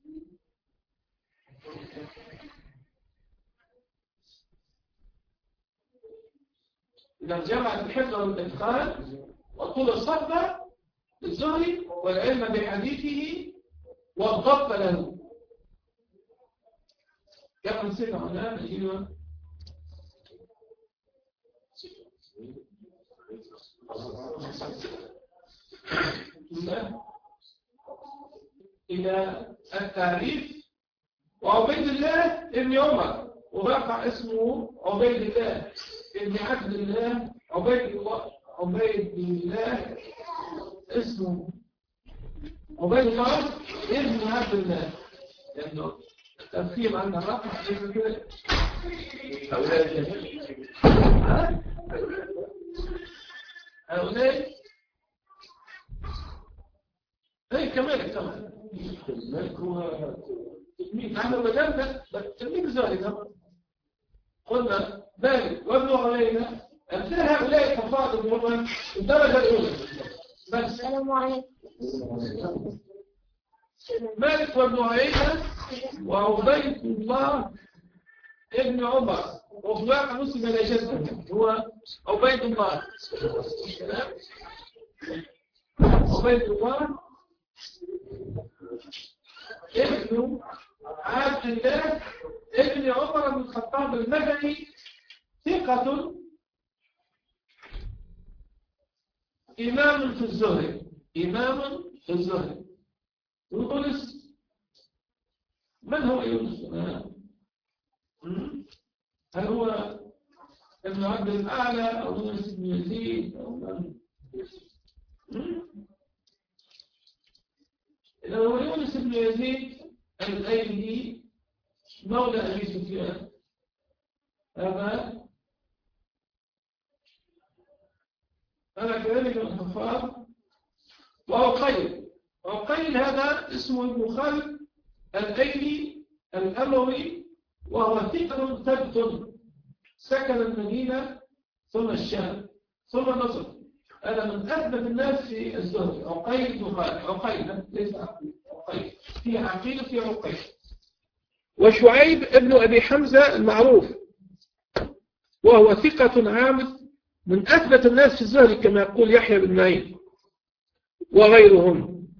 إذا جمع الحفظ والإتقان وطول الصحبة الزهري والعلم بحديثه والضبط له. كما نسينا هنا نجينا إلى التعريف. وعبيد الله ابن عمر وبقى اسمه عبيد الله ابن عبد الله عبيد عبيد الله اسمه عبيد الله ابن عبد الله، لأنه التفخيم عن الرقم ليس كده. هؤلاء هي كمان الملك هو تلميذ، نحن وجدنا تلميذ ذلك قلنا مالك وابن عيينة أمثال هؤلاء الحفاظ هم الدرجة الأولى بس. السلام عليكم. مالك وابن عيينة وعبيد الله ابن عمر وخلاق مسلم الأجازة هو عبيد الله. عبيد الله ابن عبد الله ابن عمر بن الخطاب المدني، ثقة إمام في الزهد، إمام في الزهد. يونس، من هو يونس؟ هل هو ابن عبد الأعلى أو يونس بن يزيد أو من؟ إذا هو يونس بن يزيد الأيلي مولى أبي سفيان، هذا كذلك الحفاظ. وعقيل هذا اسمه ابن خالد الأيلي الأموي، وهو ثقل ثبت سكن المدينة ثم الشام ثم مصر. هذا من أثبت الناس في الزهد. عقيل بن خالد، عقيل ليس عقيل، في عقيل في عقيل. وشعيب ابن أبي حمزة المعروف، وهو ثقة عامد من أثبت الناس في الزهد كما يقول يحيى بن معين وغيرهم.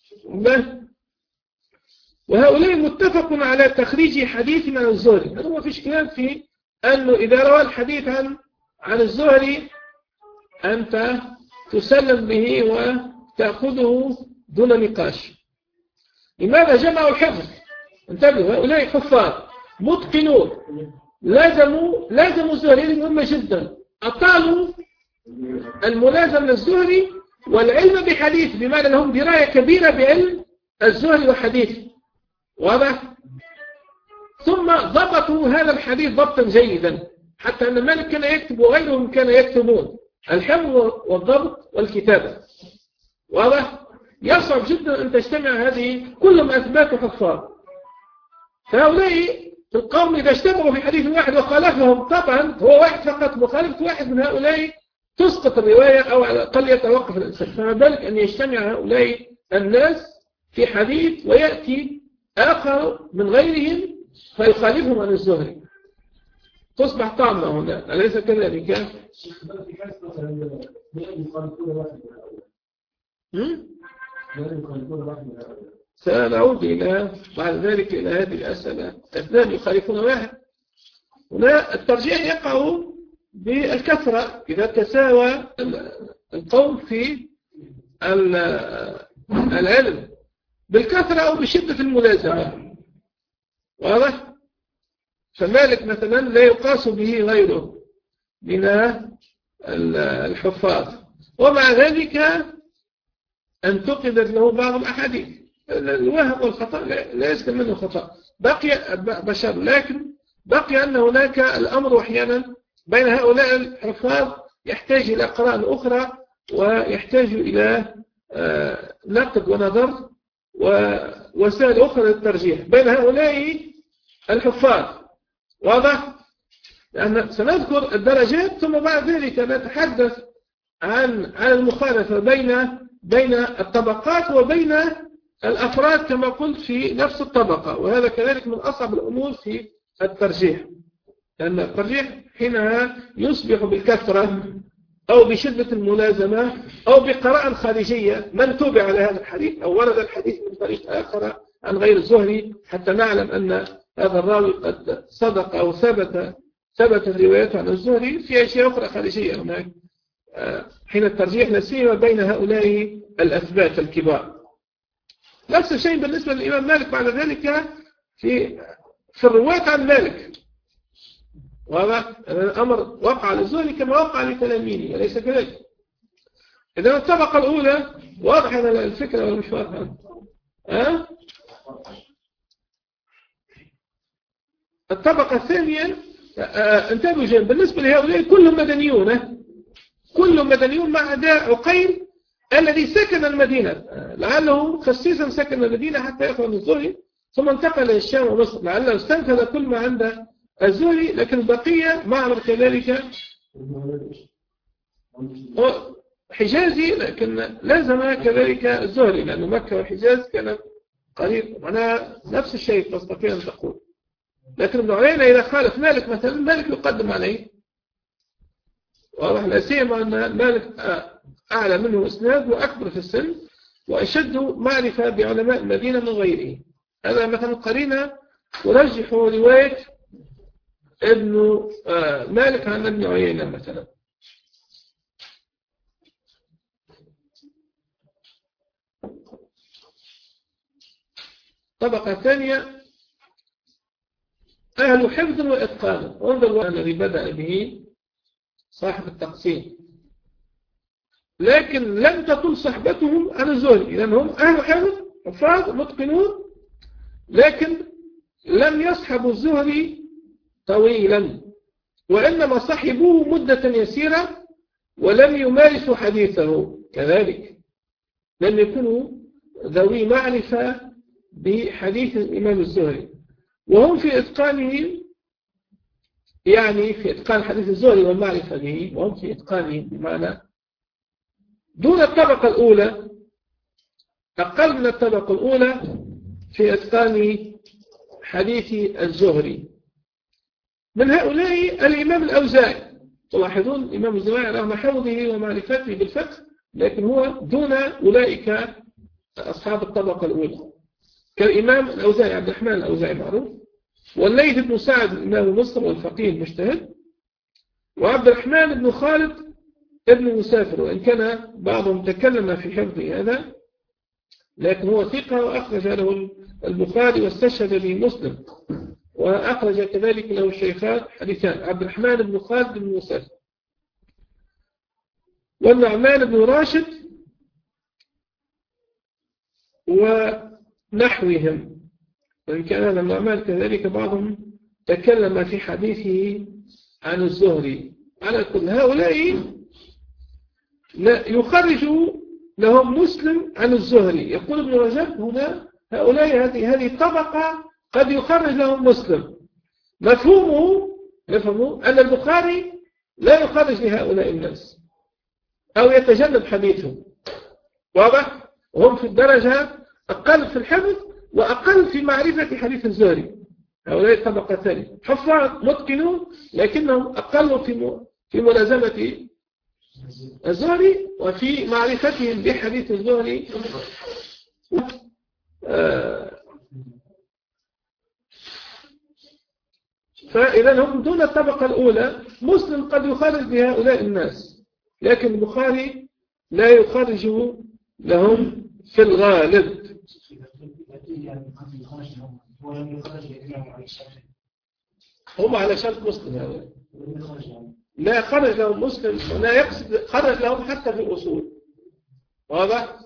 وهؤلاء متفق على تخريج حديث عن الزهري. هذا ما فيش كلام فيه أنه إذا روى الحديث عن الزهري أنت تسلم به وتأخذه دون نقاش. لماذا جمعوا الحفظ؟ انتبهوا، هؤلاء حفاظ متقنون، لازموا الزهري مهمة جدا، أطالوا الملازم للزهري والعلم بحديث، بمعنى لهم دراية كبيرة بعلم الزهري وحديث واضح. ثم ضبطوا هذا الحديث ضبطا جيدا، حتى أن مالك كان يكتب وغيرهم كان يكتبون. الحفظ والضبط والكتابة واضح. يصعب جدا أن تجتمع هذه كلهم أثبات حفاظ. فهؤلاء في القوم إذا اجتمعوا في حديث واحد وخالفهم، طبعا هو واحد فقط، مخالفة واحد من هؤلاء تسقط الرواية أو على الأقل يتوقف الإنسان. فما بالك أن يجتمع هؤلاء الناس في حديث ويأتي آخر من غيرهم فيخالفهم عن الزهري، تصبح طعمة هنا، أليس كذلك؟ سنعود بعد ذلك إلى هذه الأسئلة. اثنان يخالفون واحد. هنا الترجيح يقع بالكثرة إذا تساوى القوم في العلم بالكثرة أو بشدة الملازمة واضح. فمالك مثلا لا يقاس به غيره من الحفاظ، ومع ذلك انتقدت له بعض الأحاديث. الوهم والخطأ لا يسلم منه خطأ، بقي بشر، لكن بقي أن هناك الأمر أحيانا بين هؤلاء الحفاظ يحتاج إلى قراءة أخرى ويحتاج إلى نقد ونظر ووسائل أخرى للترجيح بين هؤلاء الحفاظ واضح. لأن سنذكر الدرجات ثم بعد ذلك نتحدث عن المخالفة بين الطبقات وبين الأفراد كما قلت في نفس الطبقة، وهذا كذلك من أصعب الأمور في الترجيح، لأن الترجيح حينها يصبح بالكثرة أو بشدة الملازمة أو بقراءة خارجية من تبع على هذا الحديث أو ورد الحديث من طريق آخر عن غير الزهري حتى نعلم أن هذا الراوي قد صدق أو ثبت روايته عن الزهري في أشياء أخرى خارجية هناك. حين الترجيح نسير بين هؤلاء الأثبات الكبار. نفس الشيء بالنسبة للإمام مالك بعد ذلك في الرواية عن مالك، وهذا الأمر وقع للزهري كما وقع لتلاميذه أليس كذلك؟ إذا الطبقة الأولى واضح هذا الفكرة ولا مش واضحة؟ الطبقة الثانية انتبهوا جيدا، بالنسبة لهؤلاء كلهم مدنيون، كلهم مدنيون ما عدا عقيل الذي سكن المدينة، لعله خصيصا سكن المدينة حتى يأخذ الزهري ثم انتقل إلى الشام ومصر، لعله استنفذ كل ما عند الزهري، لكن البقية معرض كذلك حجازي، لكن لازم كذلك الزهري لأنه مكة والحجاز كانت قريب، معناها نفس الشيء تستطيع أن تقول. لكن ابن عيينة إذا خالف مالك مثلا مالك يقدم عليه، واضح، لا سيما أن مالك أعلى منه إسناد وأكبر في السن وأشد معرفة بعلماء المدينة من غيره. هذا مثلا قرينة ترجح رواية ابن مالك عن ابن عيينة مثلا. طبقة ثانية أهل حفظ وإتقان، وانظر الذي بدأ به صاحب التقسيم، لكن لم تكن صحبتهم عن الزهري، لأنهم أهل حفظ حفاظ متقنون، لكن لم يصحبوا الزهري طويلا، وإنما صحبوه مدة يسيرة ولم يمارسوا حديثه، كذلك لم يكونوا ذوي معرفة بحديث الإمام الزهري، وهم في إتقانه، يعني في إتقان حديث الزهري والمعرفة به، وهم في إتقانه بمعنى دون الطبقة الأولى، أقل من الطبقة الأولى في إتقان حديث الزهري. من هؤلاء الإمام الأوزاعي، تلاحظون الإمام الأوزاعي رغم حفظه ومعرفته بالفقه لكن هو دون أولئك أصحاب الطبقة الأولى، كالإمام الأوزاعي عبد الرحمن الأوزاعي معروف، والليث بن سعد الإمام مصر والفقيه المجتهد، وعبد الرحمن بن خالد ابن مسافر، وإن كان بعضهم تكلم في حفظه هذا لكن هو ثقة، وأخرج له البخاري واستشهد به مسلم، وأخرج كذلك له الشيخان حديثان، عبد الرحمن بن خالد بن مسافر، والنعمان بن راشد ونحوهم، وإن كان هذا النعمان كذلك بعضهم تكلم في حديثه عن الزهري. على كل هؤلاء يخرج لهم مسلم عن الزهري. يقول ابن رجب هنا هؤلاء هذه الطبقة قد يخرج لهم مسلم، مفهومه أن البخاري لا يخرج لهؤلاء الناس أو يتجنب حديثهم، واضح؟ وهم في الدرجة أقل في الحفظ وأقل في معرفة حديث الزهري. هؤلاء الطبقة الثانية حفاظ متقنون لكنهم أقل في ملازمة الزهري وفي معرفتهم بحديث الزهري. فإذا هم دون الطبقة الأولى. مسلم قد يخرج لهؤلاء الناس لكن البخاري لا يخرج لهم في الغالب. هم على شرط مسلم هؤلاء، لا خرج لهم مسلم، لا يقصد خرج لهم حتى في الأصول، واضح؟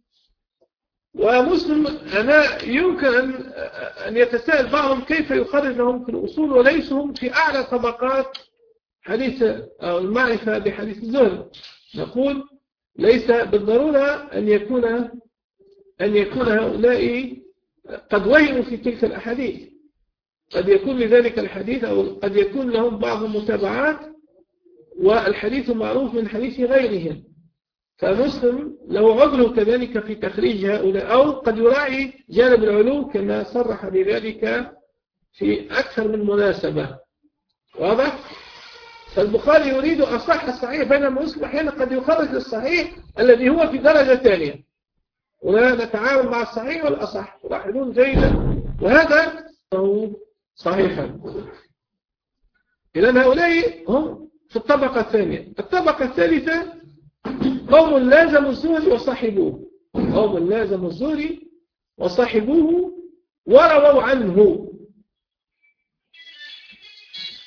ومسلم أنا يمكن أن يتساءل بعضهم كيف يخرج لهم في الأصول وليسوا هم في أعلى طبقات حديث أو المعرفة بحديث الزهري. نقول ليس بالضرورة أن يكون هؤلاء قد وهموا في تلك الأحاديث، قد يكون لذلك الحديث أو قد يكون لهم بعض المتابعات والحديث معروف من حديث غيرهم، فمسلم له عذره كذلك في تخريج هؤلاء، أو قد يراعي جانب العلو كما صرح بذلك في أكثر من مناسبة، واضح؟ فالبخاري يريد أصح الصحيح، بينما مسلم أحيانا قد يخرج للصحيح الذي هو في درجة ثانية، ولا نتعامل مع الصحيح والأصح، تلاحظون جيدا، وهذا هو صحيحا. إذن هؤلاء هم في الطبقة الثانية. الطبقة الثالثة قوم لازموا الزهري وصحبوه، قوم لازموا الزهري وصحبوه ورووا عنه،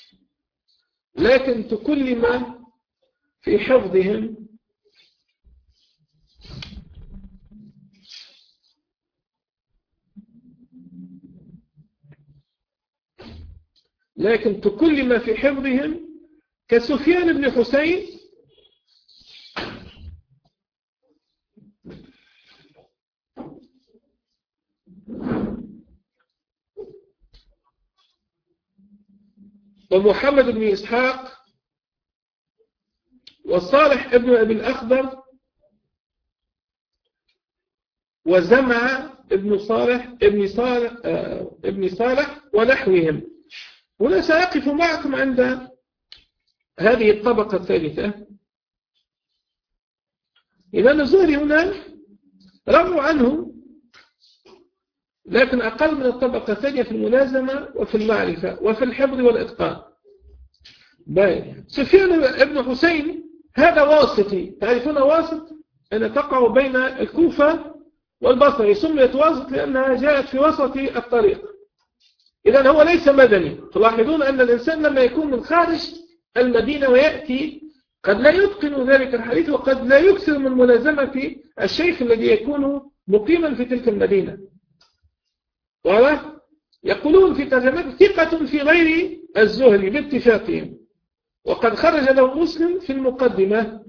لكن تكلم في حفظهم لكن كل ما في حفظهم كسفيان بن حسين ومحمد بن إسحاق وصالح ابن أبي الأخضر وزمع ابن صالح ونحوهم. هنا سأقف معكم عند هذه الطبقة الثالثة. إذا الزهري هنا رووا عنه لكن أقل من الطبقة الثانية في الملازمة وفي المعرفة وفي الحفظ والإتقان. سفيان بن حسين هذا واسطي، تعرفون واسط أن تقع بين الكوفة والبصرة، سميت واسط لأنها جاءت في وسط الطريق. إذن هو ليس مدني. تلاحظون أن الإنسان لما يكون من خارج المدينة ويأتي قد لا يتقن ذلك الحديث وقد لا يكثر من ملازمة الشيخ الذي يكون مقيما في تلك المدينة. يقولون في ترجمة ثقة في غير الزهري باتفاقهم، وقد خرج له مسلم في المقدمة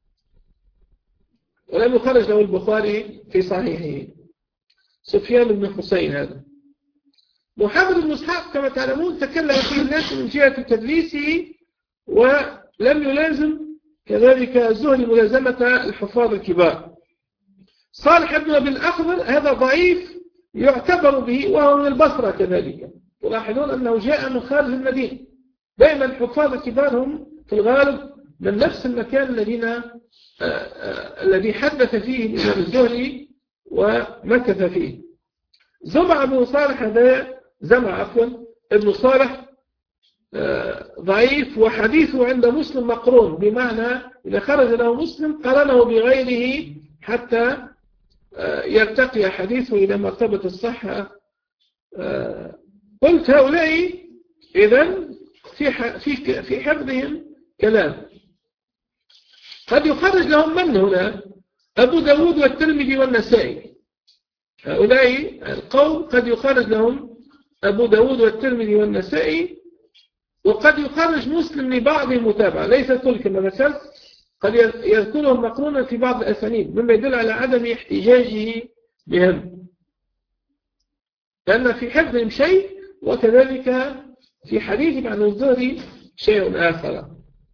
ولم يخرج له البخاري في صحيحه. سفيان بن حسين هذا. محمد بن إسحاق كما تعلمون تكلم فيه الناس من جهة تدليسه ولم يلازم كذلك الزهري ملازمة الحفاظ الكبار. صالح بن أبي الأخضر هذا ضعيف يعتبر به وهو من البصرة كذلك. تلاحظون أنه جاء من خارج المدينة. دائما الحفاظ الكبار هم في الغالب من نفس المكان الذي حدث فيه الإمام الزهري ومكث فيه. زمع ابن صالح هذا ابن صالح ضعيف وحديثه عند مسلم مقرون، بمعنى إذا خرج له مسلم قرنه بغيره حتى يرتقي حديثه إلى مرتبة الصحة. قلت هؤلاء إذن في حفظهم كلام. قد يخرج لهم من هنا؟ أبو داود والترمذي والنسائي. هؤلاء القوم قد يخرج لهم أبو داود والترمذي والنسائي، وقد يخرج مسلم لبعض متابعة ليس كل كما ذكرت، قد يذكرهم مقرونا في بعض الأسانيد مما يدل على عدم احتجاجه بهم، لأن في حفظهم شيء وكذلك في حديث عن الزهري شيء آخر.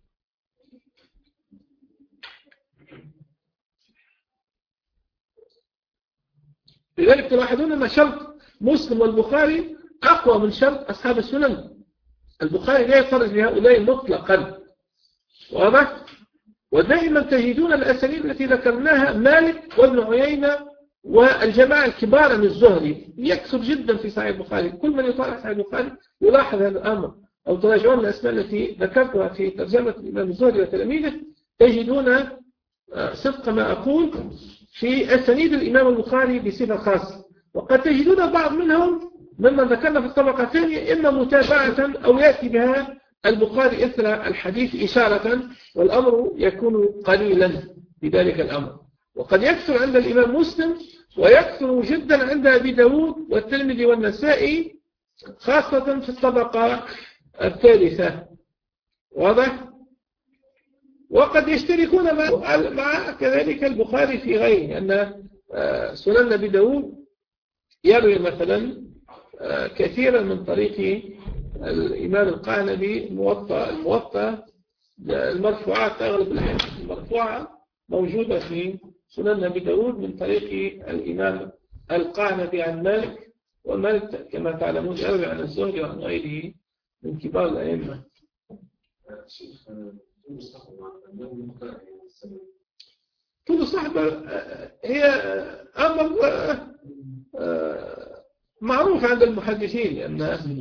لذلك تلاحظون أن شرط مسلم والبخاري أقوى من شرط أصحاب السنن. البخاري لا يخرج لهؤلاء مطلقا، واضح؟ ودائما تجدون الأسانيد التي ذكرناها مالك وابن عيينة والجماعة الكبار من الزهري يكثر جدا في صحيح البخاري. كل من يطالع صحيح البخاري يلاحظ هذا الأمر، أو تراجعون الأسماء التي ذكرتها في ترجمة الإمام الزهري وتلاميذه تجدون صدق ما أقول في أسانيد الإمام البخاري بصفة خاصة. وقد تجدون بعض منهم مما ذكرنا في الطبقة الثانية إما متابعة أو يأتي بها البخاري إثر الحديث إشارة، والأمر يكون قليلا بذلك الأمر. وقد يكثر عند الإمام مسلم ويكثر جدا عند أبي داود والترمذي والنسائي خاصة في الطبقة الثالثة، واضح؟ وقد يشتركون مع كذلك البخاري في غيره، أن سنن أبي داود يروي مثلا كثيرا من طريق الإمام القعنبي الموطأ المرفوعات، أغلب الأحاديث المرفوعة موجودة في سنن أبي داود من طريق الإمام القعنبي عن مالك، ومالك كما تعلمون يروي عن الزهري وعن غيره من كبار الأئمة. كل صحبة هي أمر معروف عند المحدثين، لأن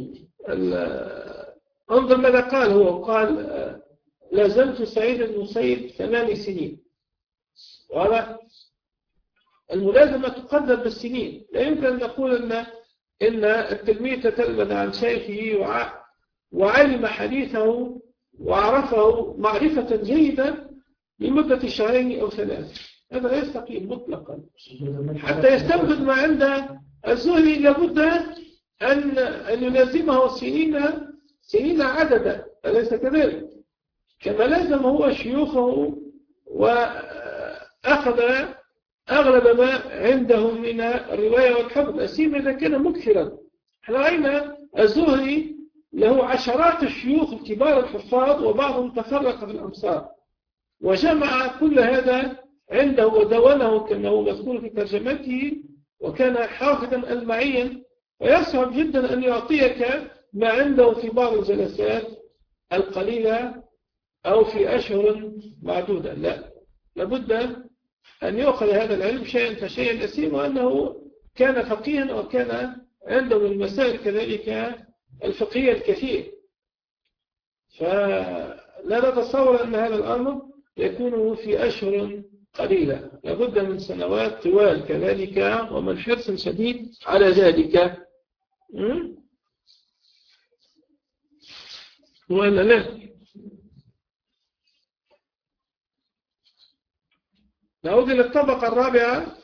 انظر ماذا قال هو، قال لازمت سعيد بن المسيب 8 سنين. وهذا الملازمة تقدر بالسنين، لا يمكن أن نقول إن التلميذ تتلمذ عن شيخه وعلم حديثه وعرفه معرفة جيدة لمدة شهرين أو 3. هذا لا يستقيم مطلقا. حتى يستنبط ما عند الزهري لابد أن يلازمه سنين سنين عددا، أليس كذلك؟ كما لازم هو شيوخه وأخذ أغلب ما عندهم من الرواية والحفظ، أسيما إذا كان مكثرا. احنا رأينا الزهري له عشرات الشيوخ الكبار الحفاظ، وبعضهم تفرق في الأمصار، وجمع كل هذا عنده ودونه كما هو مذكور في ترجمته، وكان حافظا ألمعيا، ويصعب جدا أن يعطيك ما عنده في بعض الجلسات القليلة أو في أشهر معدودة. لا، لابد أن يأخذ هذا العلم شيئا فشيئا أسير، وأنه كان فقيها وكان عنده من المسائل كذلك الفقهية الكثير. فلا نتصور أن هذا الأمر يكون في أشهر قليلة، لابد من سنوات طوال كذلك، ومن حرص شديد على ذلك. وإلا لا. نعود إلى الطبقة الرابعة.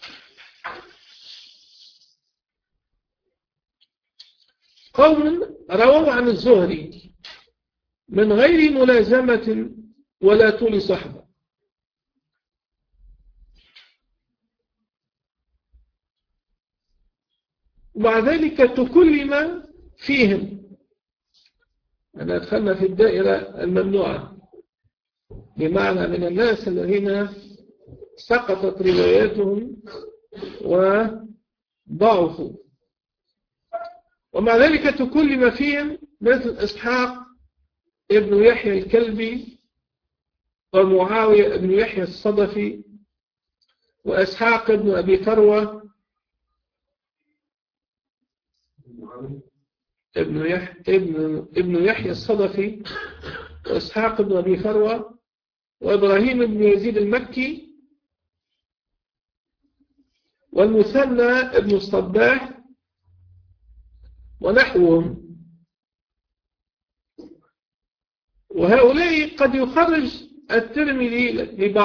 قوم رووا عن الزهري من غير ملازمة ولا طول صحبة، ومع ذلك تكلم فيهم. أنا أدخلنا في الدائرة الممنوعة، بمعنى من الناس الذين سقطت رواياتهم وضعفوا، ومع ذلك تكلم فيهم مثل إسحاق ابن يحيى الكلبي، ومعاوية ابن يحيى الصدفي، وإسحاق ابن أبي فروة ابن يحيى الصدفي، وإسحاق ابن أبي فروة، وإبراهيم ابن يزيد المكي، والمثنى ابن الصباح ونحوهم. وهؤلاء قد يخرج الترمذي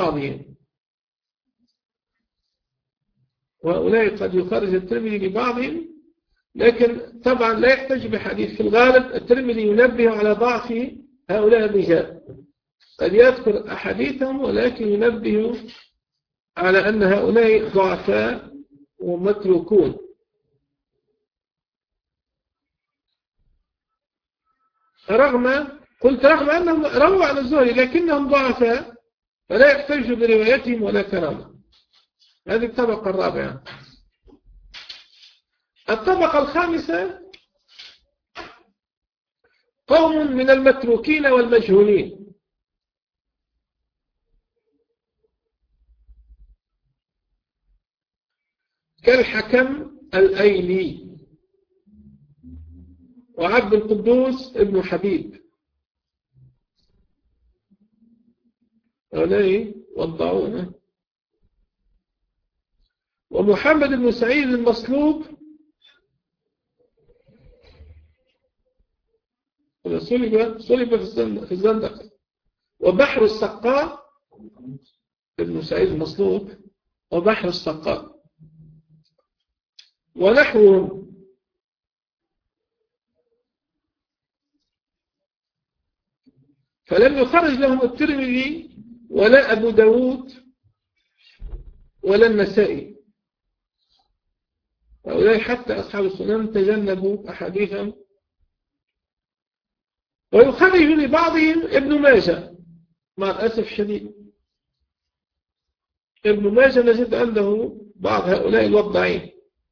لبعضهم، لكن طبعا لا يحتج بحديث. في الغالب الترمذي ينبه على ضعف هؤلاء الرجال، قد يذكر أحاديثهم ولكن ينبه على أن هؤلاء ضعفاء ومتروكون. رغم أنهم رووا عن الزهري لكنهم ضعفاء، فلا يحتج بروايتهم ولا كرامة. هذه الطبقة الرابعة. الطبقة الخامسة قوم من المتروكين والمجهولين، كالحكم الأيلي وعبد القدوس ابن حبيب، هؤلاء وضعونا، ومحمد بن سعيد المصلوب صلب في الزندق، وبحر السقاء ابن سعيد المصلوب وبحر السقاء ونحوهم. فلم يخرج لهم الترمذي ولا أبو داود ولا النسائي. هؤلاء حتى أصحاب السنن تجنبوا أحاديثهم. ويخرج لبعضهم ابن ماجه، مع الأسف الشديد ابن ماجه نجد عنده بعض هؤلاء الوضعين،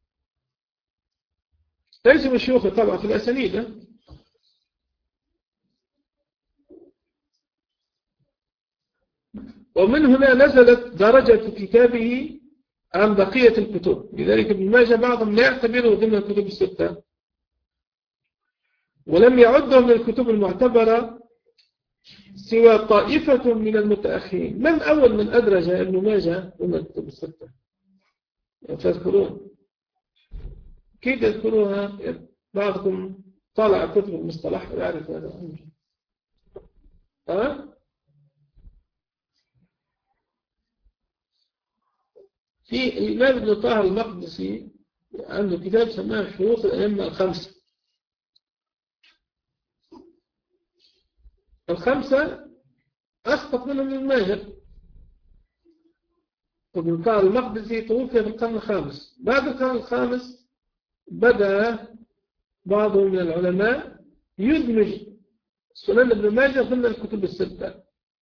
ليس من شيوخه طبعا في الأسانيد. ومن هنا نزلت درجة كتابه عن بقية الكتب، لذلك ابن ماجه بعضهم لا يعتبره ضمن الكتب الستة، ولم يعده من الكتب المعتبرة سوى طائفة من المتأخرين. من أول من أدرج ابن ماجه ضمن الكتب الستة؟ تذكرون؟ كيف تذكروها؟ بعضكم طالع كتب المصطلح ويعرف هذا الأمر. في الإمام ابن طاهر المقدسي عنده كتاب سماه شروط الأئمة الخمسة، الخمسة أسقط منهم ابن ماجه. وابن طاهر المقدسي توفي في القرن الخامس. بعد القرن الخامس بدأ بعض من العلماء يدمج سنن ابن ماجه ضمن الكتب الستة.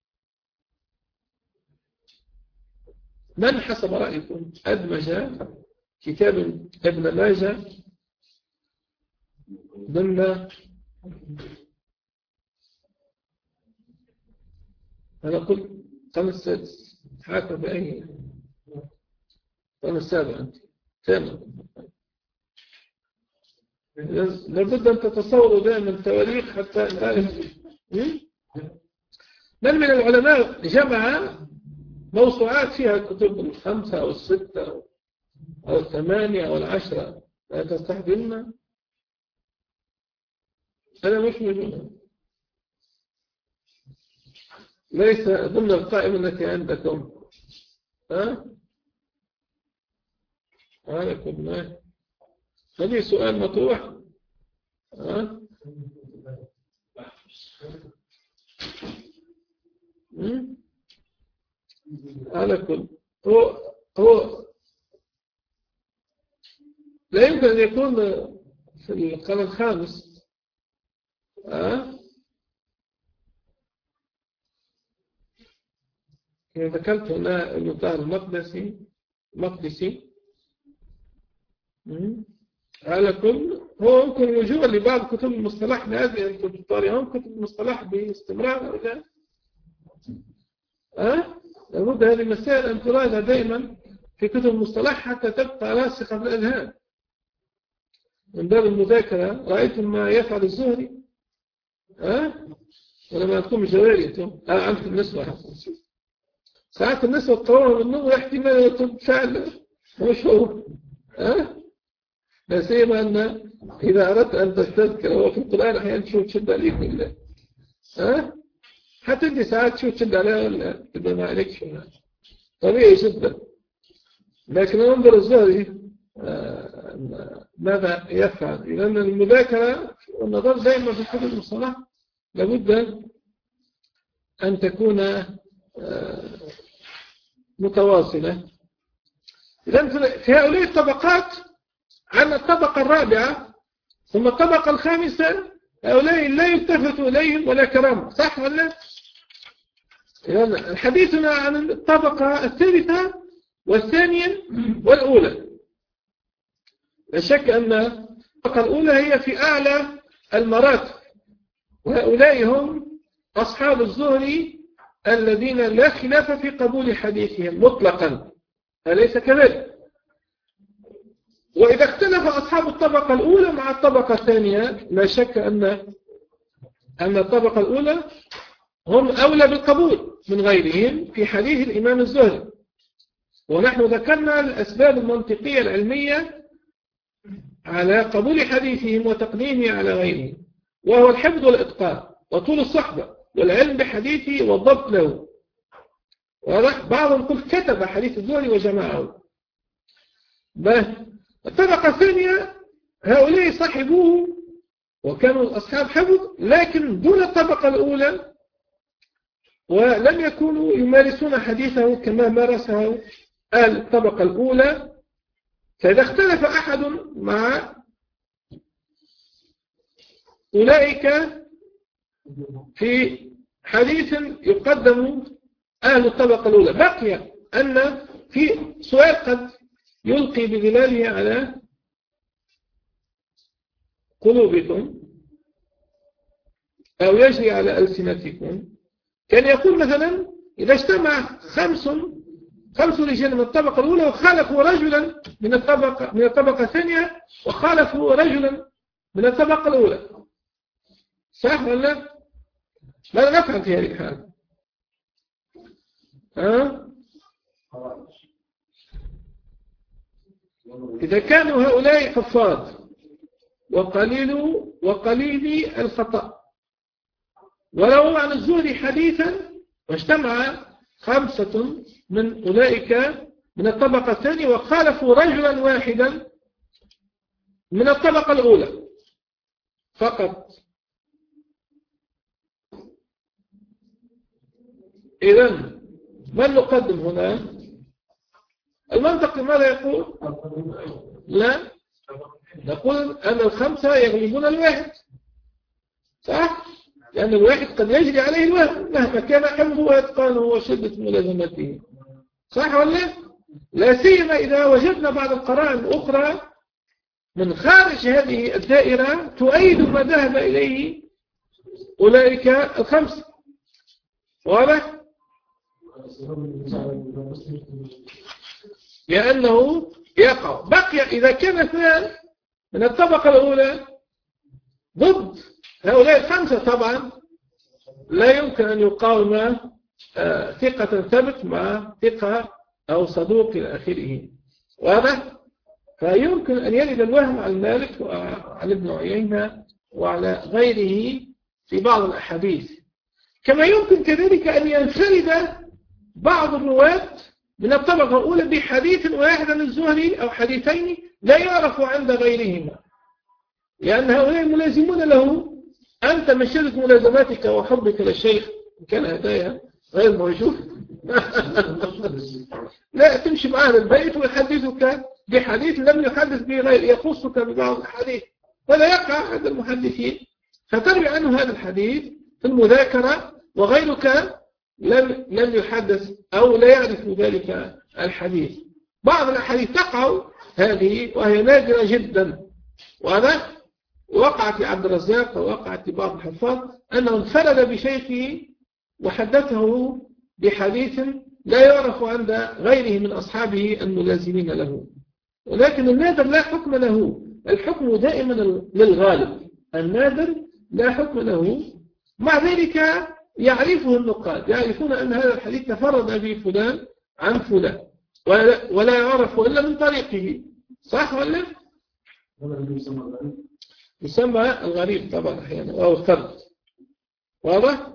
من حسب رأيكم أدمج كتاب ابن ماجه ضمن، أنا قلت القرن السادس، حاكم بأي القرن السابع أنت تمام. لابد أن تتصوروا دائما التواريخ حتى تعرف. من العلماء جمع موسوعات فيها كتب الخمسة أو الستة أو الثمانية أو العشرة، لا تستحضرنا. أنا مش موجود، ليس ضمن القائمة التي عندكم. عليكم الله. هذه سؤال مطروح. على كل هو لا يمكن أن يكون في القرن الخامس. ذكرت هنا ابن طاهر المقدسي. على كل هو يمكن رجوع لبعض كتب المصطلح هذه أنتم تطالعون كتب المصطلح باستمرار أو لا؟ لابد هذه المسائل أن تراجع دائما في كتب المصطلح حتى تبقى راسخة في الأذهان من باب المذاكرة. رأيتم ما يفعل الزهري؟ ولما تكون جواريتم عندكم النسوة ساعات النسوة تطورها بالنوم واحتمال يكون فعل مشهور. لا سيما أن إذا أردت أن تستذكر هو في القرآن أحيانا شو تشد عليك ولا حتى أنت ساعات شو تشد عليها ولا تبقى ما عليك شو طبيعي جدا. لكن انظر الزهري ماذا يفعل، لأن المذاكرة والنظر دائما في الكتب المصطلح لابد أن تكون متواصلة. إذن في هؤلاء الطبقات عن الطبقة الرابعة ثم الطبقة الخامسة، هؤلاء لا يلتفت إليهم ولا كرام، صح ولا؟ حديثنا عن الطبقة الثالثة والثانية والأولى. لا شك أن الطبقة الأولى هي في أعلى المراتب، وهؤلاء هم أصحاب الزهري الذين لا خلاف في قبول حديثهم مطلقا، أليس كذلك؟ وإذا اختلف أصحاب الطبقة الأولى مع الطبقة الثانية لا شك أن الطبقة الأولى هم أولى بالقبول من غيرهم في حديث الإمام الزهري. ونحن ذكرنا الأسباب المنطقية العلمية على قبول حديثهم وتقديمه على غيره، وهو الحفظ والإتقان وطول الصحبة والعلم بحديثه والضبط له. بعضهم قل كتب حديث الزهري وجمعه. الطبقة الثانية هؤلاء صاحبوه وكانوا أصحاب حفظ لكن دون الطبقة الأولى، ولم يكونوا يمارسون حديثه كما مارسه أهل الطبقة الأولى. فإذا اختلف أحد مع أولئك في حديث يقدم أهل الطبقة الأولى، بقي أن في سؤال قد يلقي بظلاله على قلوبكم أو يجري على ألسنتكم. كان يقول مثلا إذا اجتمع خمس رجال من الطبقة الأولى وخالفوا رجلا من الطبقة الثانية وخالفوا رجلا من الطبقة الأولى، صح ولا؟ ماذا نفعل في هذه الحالة؟ إذا كانوا هؤلاء حفاظ وقليل الخطأ، ولو عن الزهري حديثا واجتمع خمسة من أولئك من الطبقة الثانية وخالفوا رجلا واحدا من الطبقة الأولى فقط، إذن من نقدم هنا؟ المنطق ماذا يقول؟ لا، نقول أن الخمسة يغلبون الواحد، صح؟ لأن الواحد قد يجري عليه الوهم مهما كان حفظه وإتقانه وشدة ملازمته، صح ولا لا؟ سيما إذا وجدنا بعض القرائن الأخرى من خارج هذه الدائرة تؤيد ما ذهب إليه أولئك الخمسة. واضح؟ لأنه يقع. بقي إذا كان اثنان من الطبقة الأولى ضد هؤلاء الخمسة، طبعا لا يمكن أن يقاوم ثقة ثبت مع ثقة أو صدوق إلى آخره. واضح؟ فيمكن أن يرد الوهم على مالك وعلى ابن عيينة وعلى غيره في بعض الأحاديث، كما يمكن كذلك أن ينفرد بعض الرواة من الطبقة الأولى بحديث واحد عن الزهري أو حديثين لا يعرف عند غيرهما، لأن هؤلاء ملازمون له. أنت من شدة ملازماتك وحبك للشيخ كان هدايا غير موجود لا تمشي مع أهل البيت ويحدثك بحديث لم يحدث به غير، يخصك ببعض الحديث، ولا يقع عند المحدثين فتروي عنه هذا الحديث في المذاكرة، وغيرك لم يحدث أو لا يعرف ذلك الحديث. بعض الأحاديث تقع هذه وهي نادرة جدا، وهذا وقعت لعبد الرزاق ووقعت لبعض الحفاظ أنه انفرد بشيخه وحدثه بحديث لا يعرف عند غيره من أصحابه الملازمين له. ولكن النادر لا حكم له، الحكم دائما للغالب، النادر لا حكم له. مع ذلك يعرفه النقاد، يعرفون أن هذا الحديث تفرد به فلان عن فلان ولا يعرف إلا من طريقه، صح ولا؟ يسمى الغريب طبعا أحيانا أو الفرد. واضح؟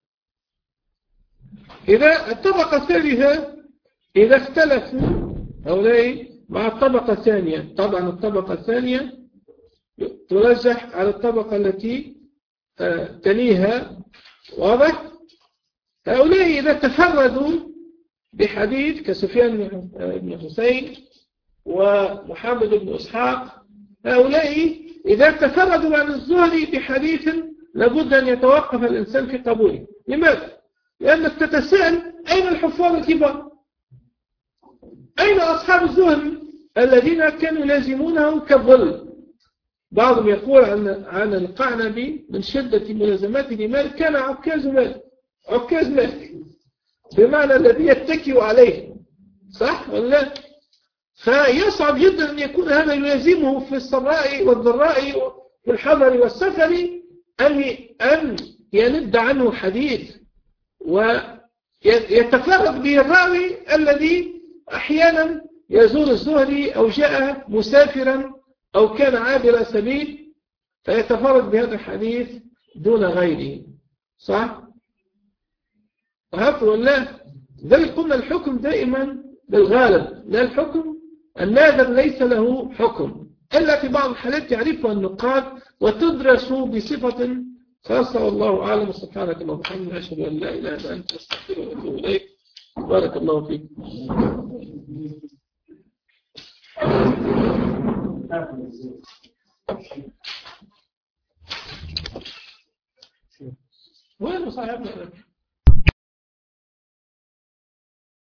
إذا الطبقة الثالثة إذا اختلفوا هؤلاء مع الطبقة الثانية، طبعا الطبقة الثانية ترجح على الطبقة التي تليها. واضح؟ هؤلاء إذا تفردوا بحديث كسفيان بن حسين ومحمد بن إسحاق، هؤلاء إذا تفردوا عن الزهري بحديث لابد أن يتوقف الإنسان في قبوله. لماذا؟ لأنك تتساءل أين الحفاظ الكبار؟ أين أصحاب الزهري الذين كانوا يلازمونه كالظل؟ بعضهم يقول عن القعنبي من شدة ملازمته لمالك كان عكاز مالك بمعنى الذي يتكئ عليه، صح ولا؟ فيصعب جدا أن يكون هذا يلازمه في السراء والضراء في الحضر والسفر أن يند عنه حديث ويتفرد به الراوي الذي أحيانا يزور الزهري أو جاء مسافرا أو كان عابر سبيل، فيتفرد بهذا الحديث دون غيره، صح؟ وهذا ولا ذلك قلنا الحكم دائما بالغالب، لا الحكم النادر ليس له حكم إلا في بعض الحالات يعرفها النقاد وتدرس بصفة خاصة. والله أعلم. سبحانك اللهم وبحمدك أشهد أن لا إله إلا أنت أستغفرك وأتوب إليك. بارك الله فيك. وين صاحبنا؟